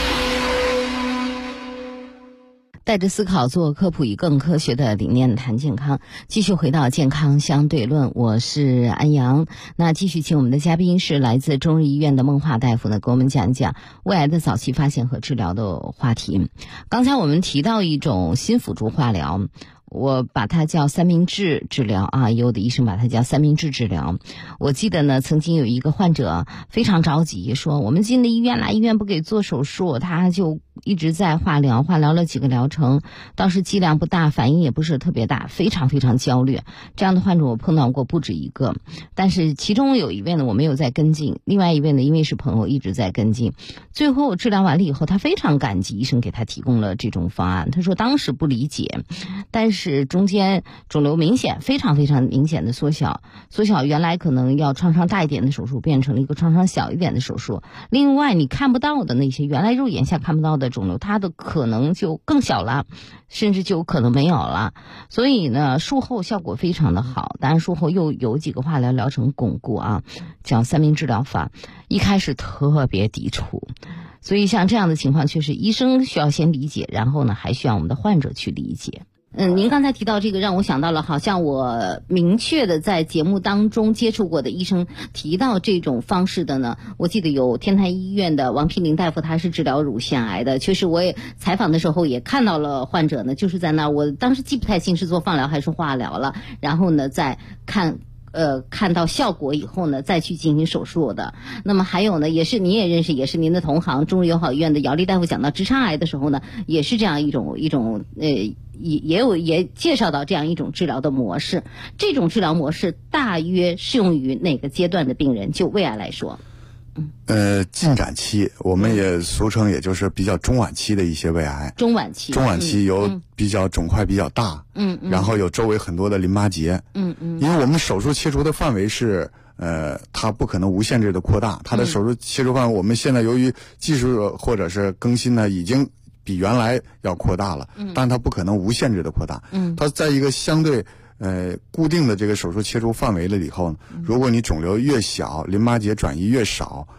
带着思考做科普，以更科学的理念谈健康。继续回到健康相对论，我是安阳。那继续请我们的嘉宾是来自中日医院的孟化大夫呢，给我们讲一讲胃癌的早期发现和治疗的话题。刚才我们提到一种新辅助化疗，我把它叫三明治治疗啊，有的医生把它叫三明治治疗。我记得呢，曾经有一个患者非常着急，说我们进了医院了，医院不给做手术，他就一直在化疗了几个疗程，当时剂量不大，反应也不是特别大，非常非常焦虑。这样的患者我碰到过不止一个，但是其中有一位呢我没有在跟进，另外一位呢因为是朋友一直在跟进。最后治疗完了以后，他非常感激医生给他提供了这种方案。他说当时不理解，但是中间肿瘤非常非常明显的缩小，原来可能要创伤大一点的手术变成了一个创伤小一点的手术。另外你看不到的那些原来肉眼下看不到的肿瘤，它的可能就更小了，甚至就可能没有了。所以呢术后效果非常的好，当然术后又有几个化疗疗程巩固啊，叫三明治疗法，一开始特别抵触。所以像这样的情况确实医生需要先理解，然后呢还需要我们的患者去理解。您刚才提到这个让我想到了，好像我明确的在节目当中接触过的医生提到这种方式的呢，我记得有天坛医院的王丕林大夫，他是治疗乳腺癌的，确实我也采访的时候也看到了患者呢就是在那儿，我当时记不太清是做放疗还是化疗了，然后呢再看到效果以后呢再去进行手术的。那么还有呢，也是你也认识，也是您的同行中日友好医院的姚丽大夫，讲到直肠癌的时候呢也是这样一种也介绍到这样一种治疗的模式。这种治疗模式大约适用于哪个阶段的病人？就胃癌来说， 进展期，我们也俗称也就是比较中晚期的一些胃癌。中晚期有比较肿块比较大，然后有周围很多的淋巴结，因为我们手术切除的范围是它不可能无限制的扩大，它的手术切除范围我们现在由于技术或者是更新呢已经比原来要扩大了，但它不可能无限制的扩大，它在一个相对固定的这个手术切除范围了以后，如果你肿瘤越小，淋巴结转移越少，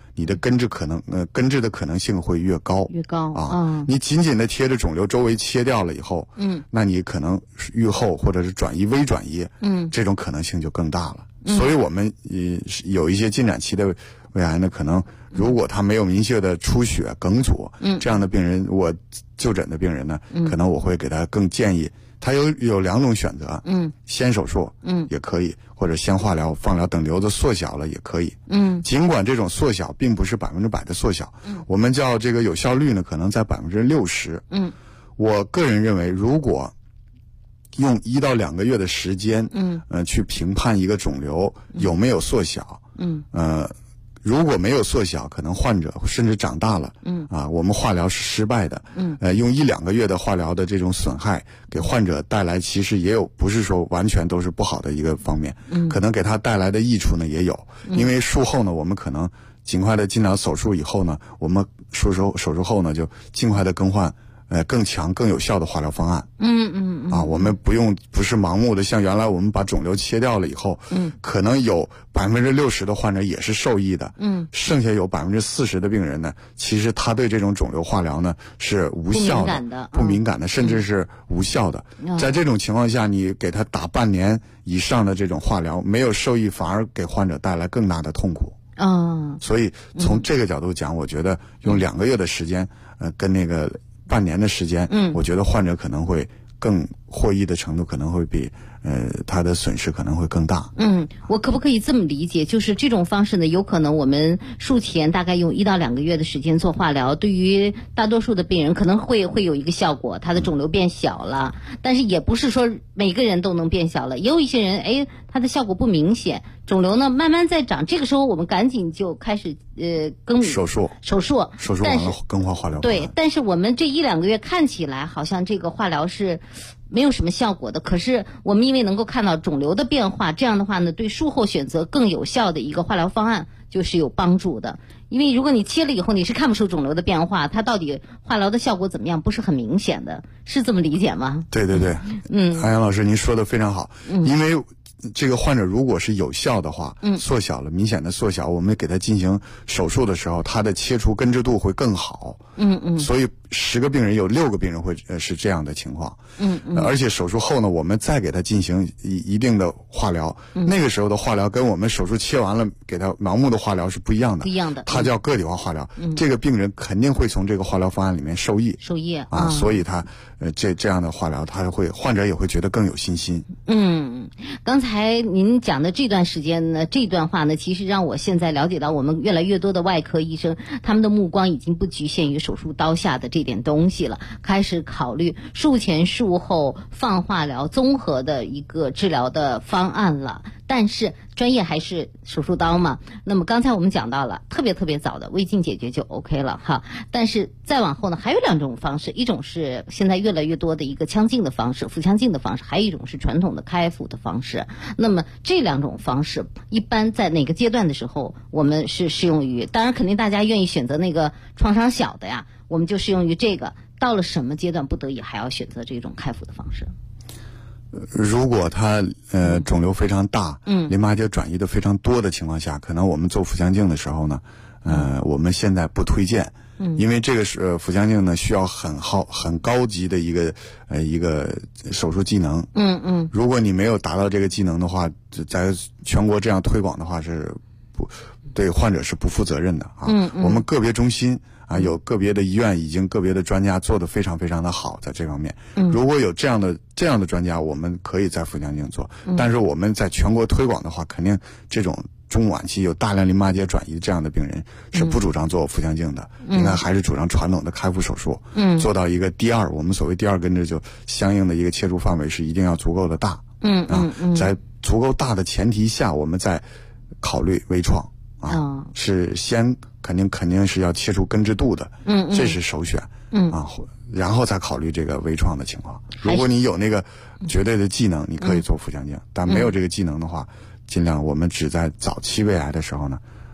你的根治的可能性会越高啊。你紧紧的贴着肿瘤周围切掉了以后，那你可能愈后或者是转移微转移，这种可能性就更大了。所以我们有一些进展期的胃癌呢，可能如果他没有明确的出血、梗阻，这样的病人，我就诊的病人呢，可能我会给他更建议，他有两种选择，先手术，也可以，或者先化疗、放疗，等瘤子缩小了也可以，尽管这种缩小并不是100%的缩小，我们叫这个有效率呢，可能在60%，我个人认为，如果用1到2个月的时间，去评判一个肿瘤有没有缩小，如果没有缩小，可能患者甚至长大了，我们化疗是失败的，用1-2个月的化疗的这种损害，给患者带来其实也有，不是说完全都是不好的一个方面，可能给他带来的益处呢也有，因为术后呢，我们可能尽快的进到手术以后呢，我们手术后呢就尽快的更换更强更有效的化疗方案。我们不是盲目的，像原来我们把肿瘤切掉了以后，可能有60%的患者也是受益的，剩下有40%的病人呢，其实他对这种肿瘤化疗呢是无效的、不敏感的，甚至是无效的。在这种情况下，你给他打半年以上的这种化疗，没有受益，反而给患者带来更大的痛苦。所以从这个角度讲，我觉得用2个月的时间，跟那个半年的时间，我觉得患者可能会更获益的程度可能会比他的损失可能会更大。 我可不可以这么理解，就是这种方式呢，有可能我们术前大概用1到2个月的时间做化疗，对于大多数的病人可能会有一个效果，他的肿瘤变小了，但是也不是说每个人都能变小了，也有一些人他的效果不明显，肿瘤呢慢慢在长，这个时候我们赶紧就开始手术完了更换化疗。 对，但是我们这1-2个月看起来好像这个化疗是没有什么效果的，可是我们因为能够看到肿瘤的变化，这样的话呢，对术后选择更有效的一个化疗方案就是有帮助的。因为如果你切了以后你是看不出肿瘤的变化，它到底化疗的效果怎么样不是很明显的，是这么理解吗？ 对，安阳老师您说的非常好，因为这个患者如果是有效的话，缩小了，明显的缩小，我们给他进行手术的时候，他的切除根治度会更好。所以10个病人有6个病人会是这样的情况。而且手术后呢，我们再给他进行一定的化疗，那个时候的化疗跟我们手术切完了给他盲目的化疗是不一样的。它叫个体化化疗。这个病人肯定会从这个化疗方案里面受益啊，所以他这样的化疗，患者也会觉得更有信心。 刚才您讲的这段时间呢，这段话呢，其实让我现在了解到，我们越来越多的外科医生，他们的目光已经不局限于手术刀下的这点东西了，开始考虑术前术后放化疗综合的一个治疗的方案了。但是专业还是手术刀嘛，那么刚才我们讲到了特别早的胃镜解决就 OK 了哈，但是再往后呢，还有2种方式，一种是现在越来越多的一个腔镜的方式，腹腔镜的方式，还有一种是传统的开腹的方式。那么这2种方式一般在哪个阶段的时候我们是适用于，当然肯定大家愿意选择那个创伤小的呀，我们就适用于这个，到了什么阶段不得已还要选择这种开腹的方式？ 如果他肿瘤非常大，淋巴结转移的非常多的情况下，可能我们做腹腔镜的时候呢，我们现在不推荐，因为这个是腹腔镜呢需要很高级的一个手术技能。如果你没有达到这个技能的话，在全国这样推广的话是对患者是不负责任的啊。我们个别中心有个别的医院已经个别的专家做得非常的好，在这方面，如果有这样的专家，我们可以在腹腔镜做，但是我们在全国推广的话，肯定这种中晚期有大量淋巴结转移这样的病人是不主张做腹腔镜的，应该还是主张传统的开腹手术，做到一个我们所谓第2根治，就相应的一个切除范围是一定要足够的大，在足够大的前提下，我们再考虑微创是先肯定是要切除根治度的，这是首选，然后再考虑这个微创的情况。如果你有那个绝对的技能，你可以做腹腔镜，但没有这个技能的话，尽量我们只在早期胃癌的时候呢，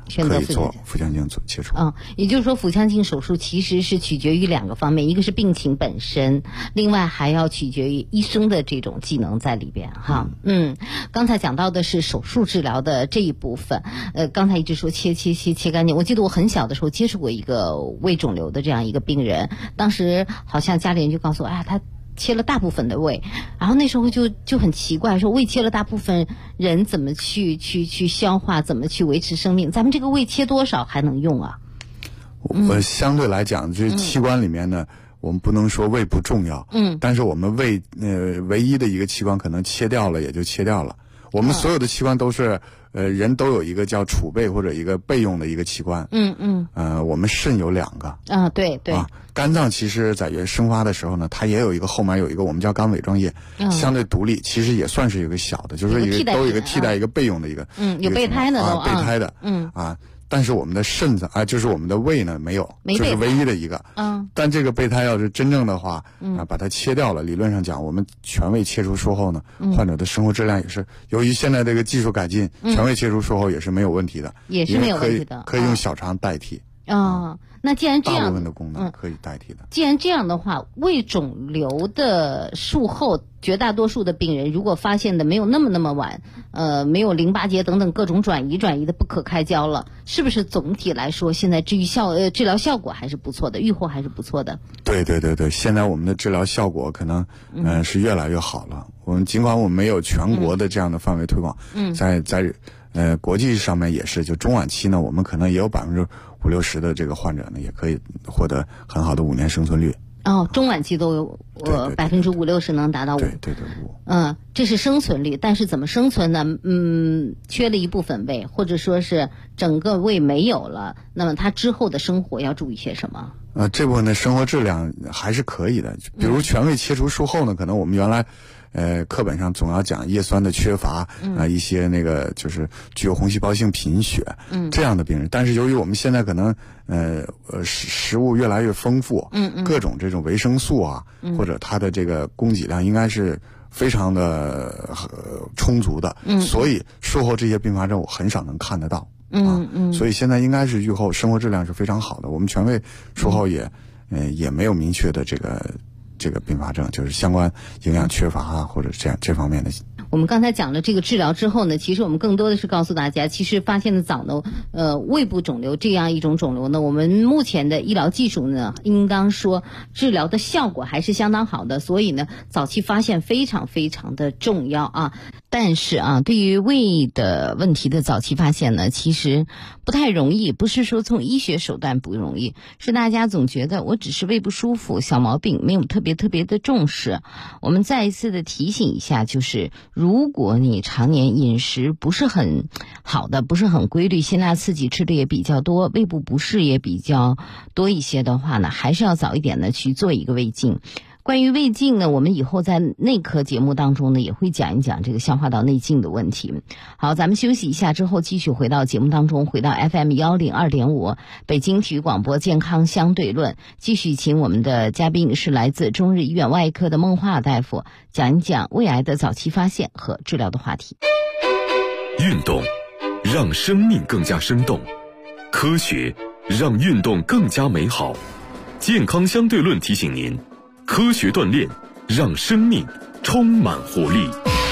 选择可以做腹腔镜切除。 也就是说腹腔镜手术其实是取决于2个方面，一个是病情本身，另外还要取决于医生的这种技能在里边哈。刚才讲到的是手术治疗的这一部分，刚才一直说切干净。我记得我很小的时候接触过一个胃肿瘤的这样一个病人，当时好像家里人就告诉我，他切了大部分的胃，然后那时候就很奇怪，说胃切了大部分，人怎么去消化，怎么去维持生命？咱们这个胃切多少还能用啊？ 相对来讲，这器官里面呢，我们不能说胃不重要，但是我们胃唯一的一个器官可能切掉了也就切掉了。我们所有的器官都是人都有一个叫储备或者一个备用的一个器官。我们肾有2个。 对。 肝脏其实在生发的时候呢，它也有一个后面有一个我们叫肝伪装液，相对独立，其实也算是一个小的，就是都有一个替代一个备用的一个。 有备胎的都。 备胎的。但是我们的肾脏就是我们的胃呢没有，就是唯一的一个。但这个备胎要是真正的话，把它切掉了，理论上讲，我们全胃切除术后呢，患者的生活质量也是，由于现在这个技术改进，全胃切除术后也是没有问题的， 也是没有问题的， 可以用小肠代替。 那既然这样， 大部分的功能可以代替的。 既然这样的话，胃肿瘤的术后，绝大多数的病人如果发现的没有那么晚，没有淋巴结等等各种转移的不可开交了，是不是总体来说现在治疗效果还是不错的，预后还是不错的？ 对，现在我们的治疗效果可能是越来越好了。尽管我们没有全国的这样的范围推广，在国际上面也是，就中晚期呢，我们可能也有50%-60%的这个患者呢，也可以获得很好的5年生存率。 中晚期都有50%-60%能达到5。 对这是生存率，但是怎么生存呢？缺了一部分胃，或者说是整个胃没有了，那么他之后的生活要注意些什么？ 这部分的生活质量还是可以的。比如全胃切除术后呢，可能我们原来课本上总要讲叶酸的缺乏一些那个就是具有红细胞性贫血这样的病人，但是由于我们现在可能食物越来越丰富，各种这种维生素或者它的这个供给量应该是非常的充足的，所以术后这些并发症我很少能看得到。所以现在应该是预后生活质量是非常好的。我们全胃术后也没有明确的这个并发症，就是相关营养缺乏或者这方面的。 我们刚才讲了这个治疗之后呢，其实我们更多的是告诉大家，其实发现的早呢，胃部肿瘤这样一种肿瘤呢，我们目前的医疗技术呢，应当说治疗的效果还是相当好的，所以呢，早期发现非常非常的重要啊。但是对于胃的问题的早期发现呢，其实不太容易，不是说从医学手段不容易，是大家总觉得我只是胃不舒服，小毛病，没有特别的重视。我们再一次的提醒一下，就是如果你常年饮食不是很好的，不是很规律，辛辣刺激吃的也比较多，胃部不适也比较多一些的话呢，还是要早一点的去做一个胃镜。关于胃镜呢，我们以后在内科节目当中呢，也会讲一讲这个消化道内镜的问题。好，咱们休息一下之后，继续回到节目当中，回到 FM 102.5北京体育广播健康相对论，继续请我们的嘉宾是来自中日医院外科的孟化大夫，讲一讲胃癌的早期发现和治疗的话题。 运动让生命更加生动，科学让运动更加美好。健康相对论提醒您，科学锻炼让生命充满活力。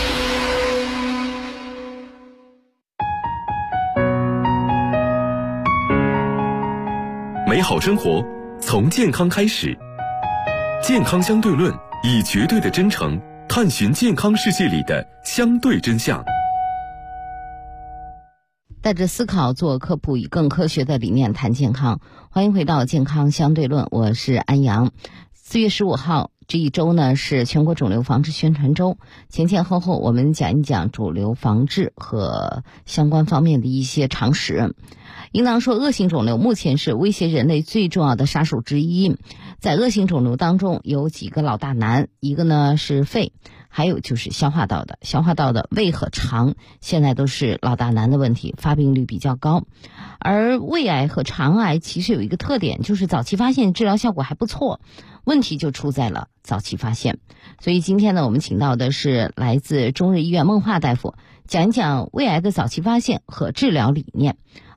美好生活从健康开始，健康相对论以绝对的真诚探寻健康世界里的相对真相。 带着思考做科普，以更科学的理念谈健康。欢迎回到健康相对论，我是安阳。4月15号这一周呢，是全国肿瘤防治宣传周，前后我们讲一讲肿瘤防治和相关方面的一些常识。应当说，恶性肿瘤目前是威胁人类最重要的杀手之一。在恶性肿瘤当中有几个老大难，一个呢是肺，还有就是消化道的胃和肠，现在都是老大难的问题，发病率比较高。而胃癌和肠癌其实有一个特点，就是早期发现治疗效果还不错，问题就出在了早期发现。所以今天呢，我们请到的是来自中日医院孟化大夫，讲一讲胃癌的早期发现和治疗理念。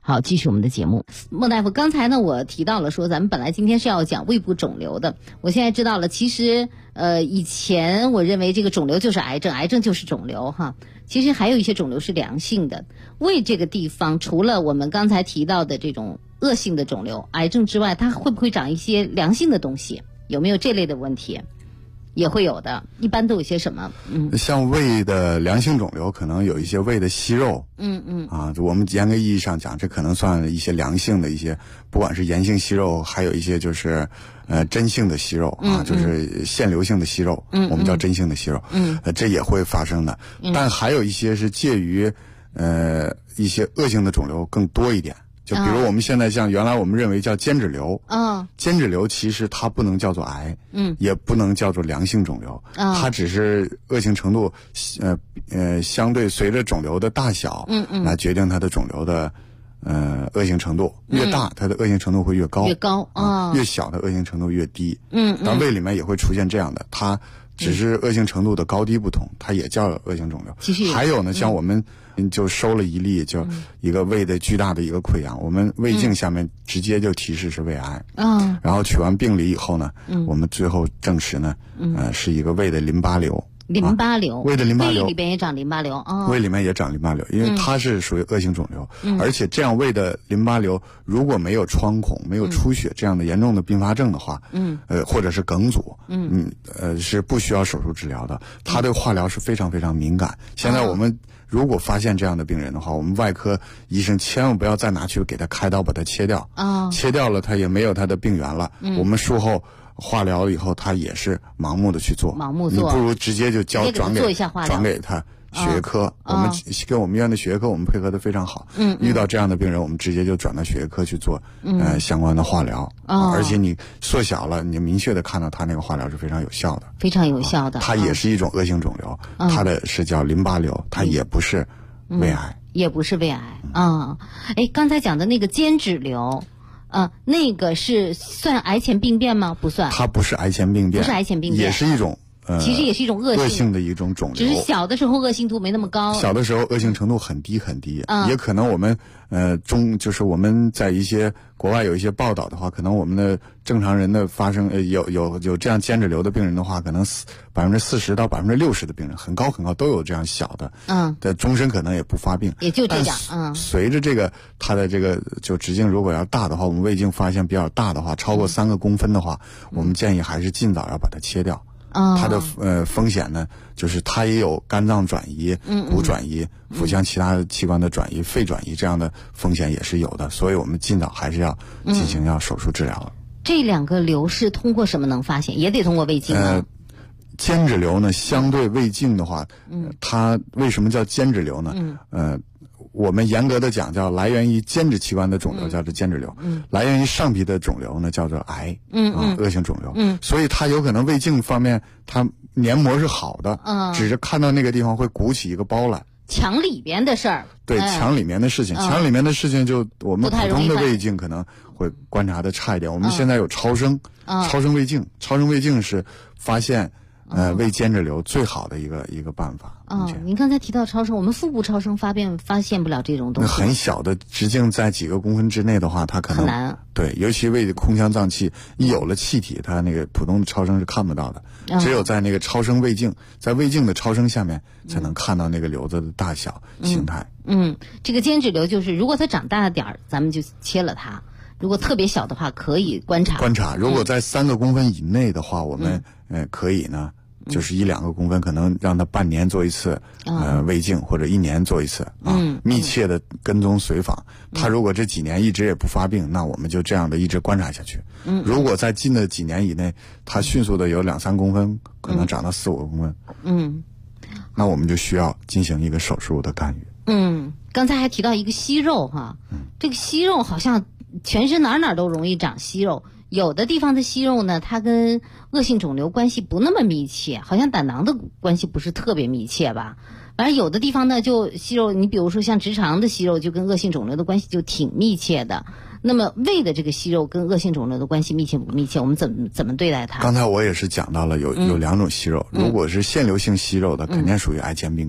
好，继续我们的节目。莫大夫，刚才呢我提到了说咱们本来今天是要讲胃部肿瘤的，我现在知道了，其实以前我认为这个肿瘤就是癌症，癌症就是肿瘤哈。其实还有一些肿瘤是良性的。胃这个地方除了我们刚才提到的这种恶性的肿瘤癌症之外，它会不会长一些良性的东西？有没有这类的问题？也会有的，一般都有些什么？ 像胃的良性肿瘤，可能有一些胃的息肉。我们严格意义上讲，这可能算一些良性的一些，不管是炎性息肉，还有一些就是真性的息肉就是腺瘤性的息肉，我们叫真性的息肉。这也会发生的，但还有一些是介于一些恶性的肿瘤更多一点。就比如我们现在像原来我们认为叫间质瘤，间质瘤其实它不能叫做癌，也不能叫做良性肿瘤，它只是恶性程度相对随着肿瘤的大小来决定它的肿瘤的恶性程度，越大它的恶性程度会越高，越小的恶性程度越低。但胃里面也会出现这样的，它只是恶性程度的高低不同，它也叫恶性肿瘤。还有呢，像我们就收了一例，就一个胃的巨大的一个溃疡，我们胃镜下面直接就提示是胃癌。然后取完病理以后呢，我们最后证实呢，是一个胃的淋巴瘤。 淋巴瘤， 胃的淋巴瘤， 胃里边也长淋巴瘤胃里面也长淋巴瘤，因为它是属于恶性肿瘤，而且这样胃的淋巴瘤如果没有穿孔、没有出血这样的严重的并发症的话，或者是梗阻，是不需要手术治疗的。它对化疗是非常非常敏感。现在我们如果发现这样的病人的话，我们外科医生千万不要再拿去给他开刀把它切掉，切掉了他也没有他的病源了。我们术后化疗以后，他也是盲目的去做，你不如直接就转给他血液科。我们跟我们医院的血液科我们配合的非常好。遇到这样的病人，我们直接就转到血液科去做相关的化疗。而且你缩小了，你明确的看到他那个化疗是非常有效的， 非常有效的。 它也是一种恶性肿瘤，它的是叫淋巴瘤，它也不是胃癌， 也不是胃癌刚才讲的那个间质瘤。那个是算癌前病变吗？不算， 它不是癌前病变， 不是癌前病变， 也是一种其实也是一种恶性的一种肿瘤， 只是小的时候恶性度没那么高， 小的时候恶性程度很低很低，也可能我们就是我们在一些国外有一些报道的话，可能我们的正常人的发生有这样间质瘤的病人的话，可能40%到60%的病人很高都有这样小的，的终身可能也不发病， 也就这样。 随着这个它的这个就直径如果要大的话，我们胃镜发现比较大的话，超过3个公分的话，我们建议还是尽早要把它切掉。它的风险呢，就是它也有肝脏转移、骨转移、腹腔其他器官的转移、肺转移这样的风险也是有的，所以我们尽早还是要进行手术治疗。 这2个瘤是通过什么能发现？也得通过胃镜吗？ 间质瘤呢，相对胃镜的话，它为什么叫间质瘤呢？我们严格的讲叫来源于间质器官的肿瘤叫做间质瘤，来源于上皮的肿瘤呢叫做癌，恶性肿瘤。所以它有可能胃镜方面它黏膜是好的，只是看到那个地方会鼓起一个包来。 墙里边的事儿， 对，墙里面的事情，墙里面的事情就我们普通的胃镜可能会观察的差一点。我们现在有超声胃镜，超声胃镜是发现胃间质瘤最好的一个办法。 您刚才提到超声，我们腹部超声发现不了这种东西。 很小的直径在几个公分之内的话，它可能很难。 对，尤其胃的空腔脏器一有了气体，它那个普通的超声是看不到的，只有在那个超声胃镜，在胃镜的超声下面才能看到那个瘤子的大小、形态。 这个间质瘤就是如果它长大点儿，咱们就切了它。如果特别小的话，可以观察。 如果在3个公分以内的话，我们可以呢，就是1-2个公分，可能让它半年做一次胃镜，或者1年做一次密切的跟踪随访。它如果这几年一直也不发病，那我们就这样的一直观察下去。如果在近的几年以内，它迅速的有2-3公分，可能长到4-5个公分，那我们就需要进行一个手术的干预。 刚才还提到一个息肉这个息肉好像全身哪都容易长息肉，有的地方的息肉呢，它跟恶性肿瘤关系不那么密切，好像胆囊的关系不是特别密切吧。反正有的地方呢，就息肉，你比如说像直肠的息肉，就跟恶性肿瘤的关系就挺密切的。那么胃的这个息肉跟恶性肿瘤的关系密切不密切？我们怎么对待它？ 刚才我也是讲到了有2种息肉，如果是腺瘤性息肉的，肯定属于癌前病变。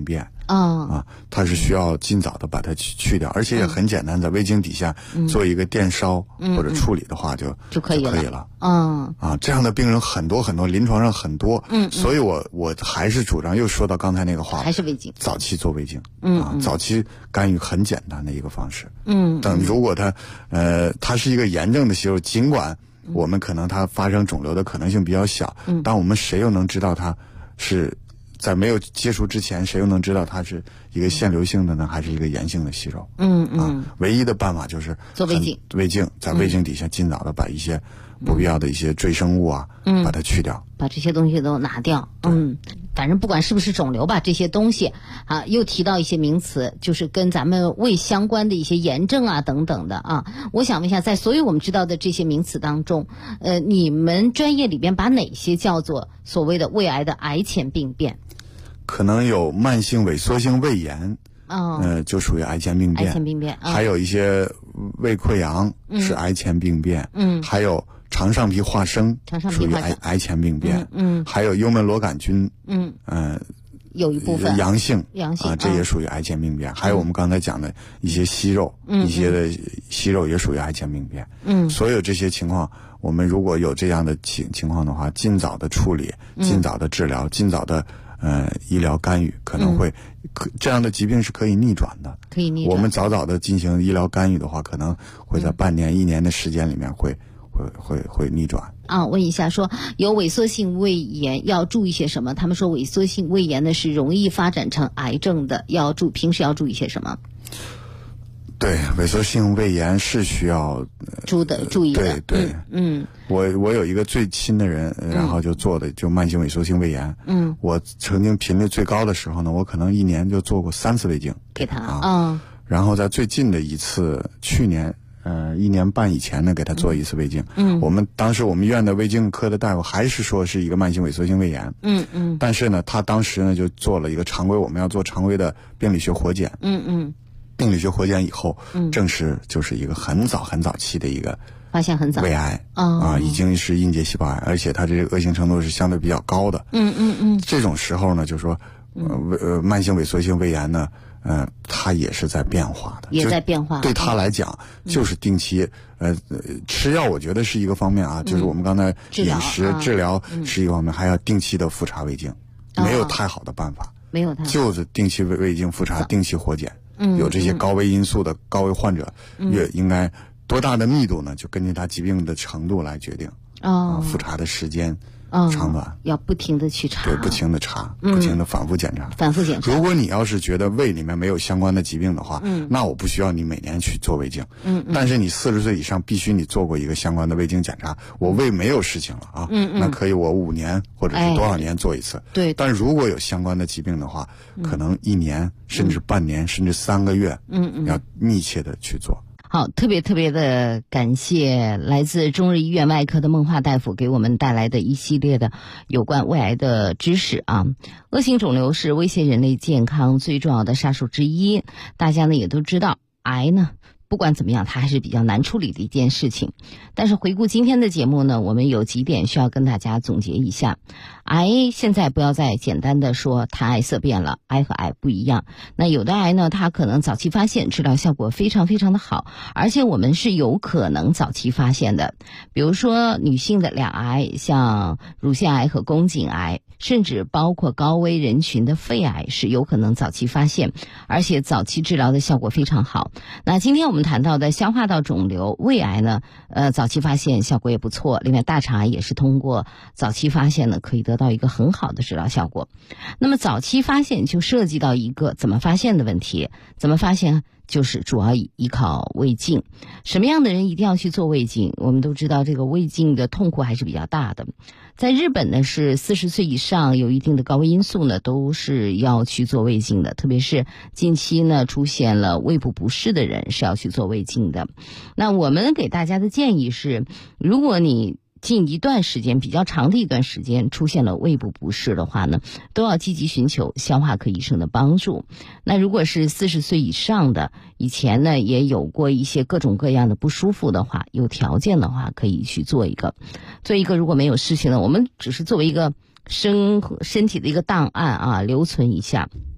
它是需要尽早的把它去掉，而且也很简单，在胃镜底下做一个电烧或者处理的话就可以了。这样的病人很多很多，临床上很多。所以我还是主张，又说到刚才那个话， 还是胃镜， 早期做胃镜。早期干预很简单的一个方式。等如果它是一个炎症的息肉，尽管我们可能它发生肿瘤的可能性比较小，但我们谁又能知道它是在没有接触之前，谁又能知道它是一个腺瘤性的呢，还是一个炎性的息肉？唯一的办法就是做胃镜， 在胃镜底下尽早的把一些不必要的一些赘生物把它去掉， 把这些东西都拿掉。反正不管是不是肿瘤吧，这些东西又提到一些名词，就是跟咱们胃相关的一些炎症等等的我想问一下，在所有我们知道的这些名词当中，你们专业里边把哪些叫做所谓的胃癌的癌前病变？ 可能有慢性萎缩性胃炎，就属于癌前病变。还有一些胃溃疡是癌前病变。还有肠上皮化生属于癌前病变。还有幽门螺杆菌， 有一部分阳性这也属于癌前病变。还有我们刚才讲的一些息肉，一些的息肉也属于癌前病变。所有这些情况，我们如果有这样的情况的话，尽早的处理，尽早的治疗，尽早的医疗干预，可能会这样的疾病是可以逆转的。我们早早的进行医疗干预的话，可能会在半年、1年的时间里面会逆转。 问一下，说有萎缩性胃炎要注意些什么？他们说萎缩性胃炎呢是容易发展成癌症的，平时要注意些什么？ 对，萎缩性胃炎是需要注意的。 对，我有一个最亲的人，然后就做的就慢性萎缩性胃炎。我曾经频率最高的时候呢，我可能1年就做过3次胃镜给他。 然后在最近的一次，去年1年半以前呢，给他做一次胃镜。当时我们医院的胃镜科的大夫还是说是一个慢性萎缩性胃炎。但是呢，他当时呢就做了一个常规，我们要做常规的病理学活检。病理学活检以后，证实就是一个很早期的一个发现很早胃癌已经是阴结细胞癌，而且它这个恶性程度是相对比较高的。这种时候呢，就是说慢性萎缩性胃炎呢，它也是在变化的，对他来讲，就是定期吃药，我觉得是一个方面就是我们刚才饮食治疗是一个方面，还要定期的复查胃镜，没有太好的办法，就是定期胃镜复查，定期活检。有这些高危因素的高危患者，应该多大的密度呢？就根据他疾病的程度来决定。复查的时间长短， 要不停的去查， 对，不停的查，不停的反复检查。如果你要是觉得胃里面没有相关的疾病的话，那我不需要你每年去做胃镜。但是你40岁以上，必须你做过一个相关的胃镜检查。我胃没有事情了那可以我5年或者是多少年做一次。 对。 但如果有相关的疾病的话，可能1年甚至半年甚至3个月，要密切的去做。 好，特别的感谢来自中日医院外科的孟华大夫给我们带来的一系列的有关胃癌的知识恶性肿瘤是威胁人类健康最重要的杀手之一，大家呢也都知道，癌呢不管怎么样，它还是比较难处理的一件事情。但是回顾今天的节目呢，我们有几点需要跟大家总结一下。癌现在不要再简单的说谈癌色变了，癌和癌不一样。那有的癌呢，它可能早期发现，治疗效果非常的好，而且我们是有可能早期发现的。比如说女性的两癌，像乳腺癌和宫颈癌，甚至包括高危人群的肺癌是有可能早期发现，而且早期治疗的效果非常好。那今天我们谈到的消化道肿瘤、胃癌呢，早期发现效果也不错。另外大肠癌也是通过早期发现呢，可以得到一个很好的治疗效果。那么早期发现就涉及到一个怎么发现的问题，怎么发现就是主要依靠胃镜。什么样的人一定要去做胃镜？我们都知道这个胃镜的痛苦还是比较大的。在日本呢，是40岁以上有一定的高危因素呢，都是要去做胃镜的。特别是近期呢出现了胃部不适的人是要去做胃镜的。那我们给大家的建议是，如果你近一段时间比较长的一段时间出现了胃部不适的话呢，都要积极寻求消化科医生的帮助。那如果是40岁以上的，以前呢也有过一些各种各样的不舒服的话，有条件的话可以去做一个。如果没有事情呢，我们只是作为一个身体的一个档案留存一下。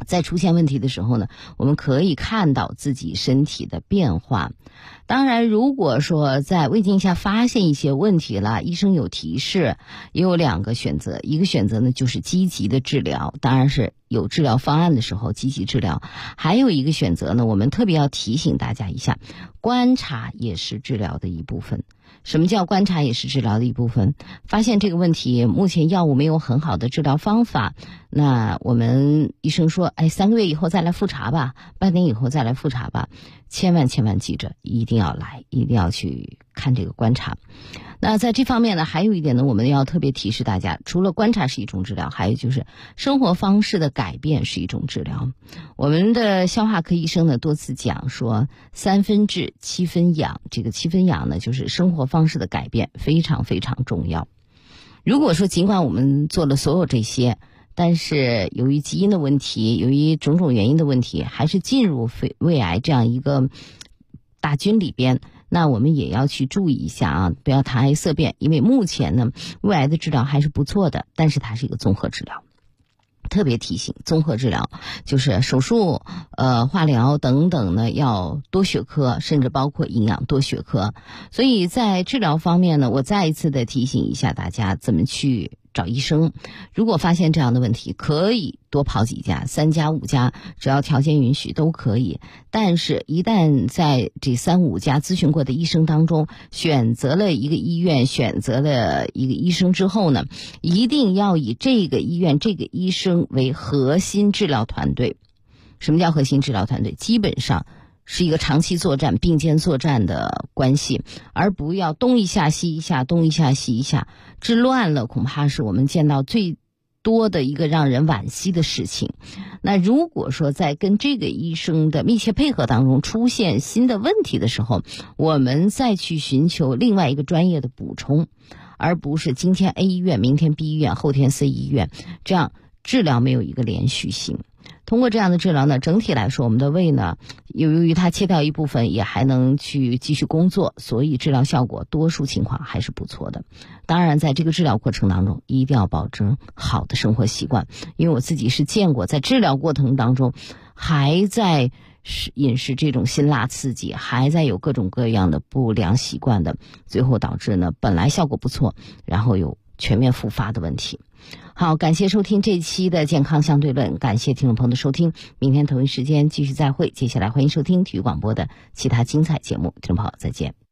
在出现问题的时候呢，我们可以看到自己身体的变化。当然，如果说在胃镜下发现一些问题了，医生有提示，也有2个选择。一个选择呢就是积极的治疗，当然是有治疗方案的时候积极治疗。还有一个选择呢，我们特别要提醒大家一下，观察也是治疗的一部分。什么叫观察也是治疗的一部分？发现这个问题目前药物没有很好的治疗方法，那我们医生说3个月以后再来复查吧，半年以后再来复查吧，千万记着一定要来，一定要去看这个观察。那在这方面呢，还有一点呢，我们要特别提示大家，除了观察是一种治疗，还有就是生活方式的改变是一种治疗。我们的消化科医生呢多次讲说3分治7分养，这个7分养呢就是生活方式的改变非常重要。如果说尽管我们做了所有这些，但是由于基因的问题，由于种种原因的问题，还是进入胃癌这样一个大军里边，那我们也要去注意一下啊，不要谈癌色变。因为目前呢，胃癌的治疗还是不错的，但是它是一个综合治疗。特别提醒，综合治疗就是手术、化疗等等呢，要多学科，甚至包括营养多学科。所以在治疗方面呢，我再一次的提醒一下大家怎么去找医生。如果发现这样的问题，可以多跑几家，3家5家，只要条件允许都可以。但是一旦在这3、5家咨询过的医生当中选择了一个医院，选择了一个医生之后呢，一定要以这个医院这个医生为核心治疗团队。什么叫核心治疗团队？基本上是一个长期作战、并肩作战的关系，而不要东一下西一下，东一下西一下，治乱了恐怕是我们见到最多的一个让人惋惜的事情。那如果说在跟这个医生的密切配合当中出现新的问题的时候，我们再去寻求另外一个专业的补充，而不是今天 A 医院，明天 B 医院，后天 C 医院，这样治疗没有一个连续性。通过这样的治疗呢，整体来说我们的胃呢，由于它切掉一部分也还能去继续工作，所以治疗效果多数情况还是不错的。当然在这个治疗过程当中一定要保证好的生活习惯，因为我自己是见过在治疗过程当中还在饮食这种辛辣刺激，还在有各种各样的不良习惯的，最后导致呢本来效果不错，然后有全面复发的问题。好，感谢收听这期的健康相对论，感谢听众朋友的收听，明天同一时间继续再会。接下来欢迎收听体育广播的其他精彩节目，听众朋友再见。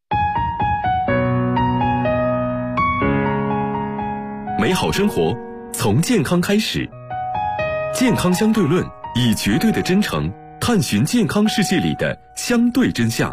美好生活从健康开始，健康相对论以绝对的真诚探寻健康世界里的相对真相。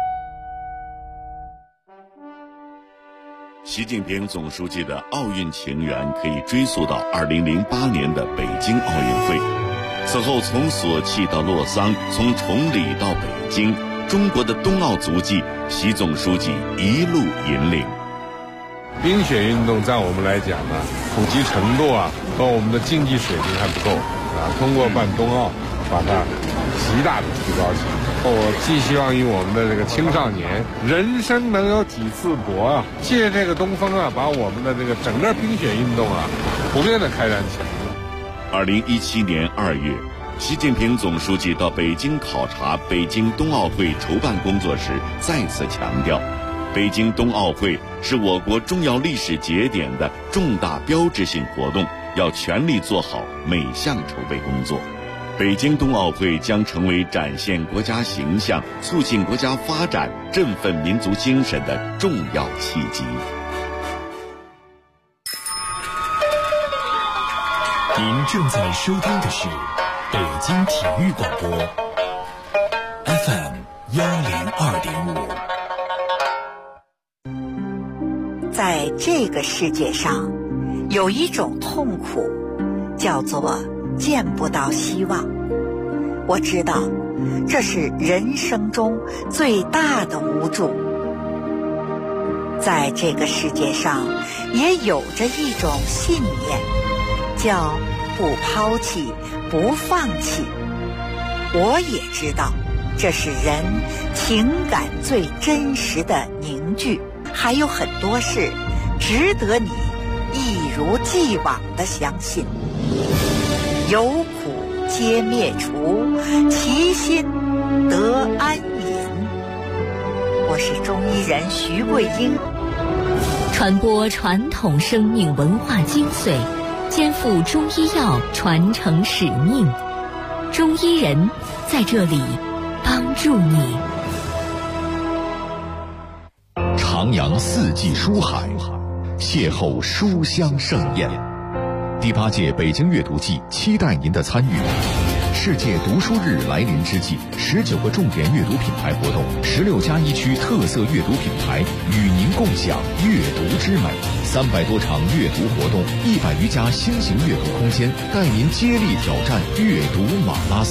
习近平总书记的奥运情缘可以追溯到2008年的北京奥运会。此后从索契到洛桑，从崇礼到北京，中国的冬奥足迹，习总书记一路引领。 冰雪运动在我们来讲呢，普及程度和我们的竞技水平还不够通过办冬奥把它极大的提高起来。我寄希望于我们的这个青少年，人生能有几次搏借这个东风把我们的这个整个冰雪运动普遍的开展起来。 2017年2月，习近平总书记到北京考察北京冬奥会筹办工作时，再次强调，北京冬奥会是我国重要历史节点的重大标志性活动，要全力做好每项筹备工作。北京冬奥会将成为展现国家形象、促进国家发展、振奋民族精神的重要契机。 您正在收听的是北京体育广播 FM 102.5。 在这个世界上，有一种痛苦，叫做见不到希望。我知道，这是人生中最大的无助。在这个世界上，也有着一种信念，叫不抛弃，不放弃。我也知道，这是人情感最真实的凝聚。还有很多事，值得你一如既往的相信。有苦皆灭除，其心得安隐。我是中医人徐桂英， 传播传统生命文化精髓，肩负中医药传承使命。中医人在这里帮助你。 徜徉四季书海，邂逅书香盛宴。第8届北京阅读季期待您的参与。世界读书日来临之际，19个重点阅读品牌活动，16+1区特色阅读品牌与您共享阅读之美，300多场阅读活动，100余家新型阅读空间，带您接力挑战阅读马拉松。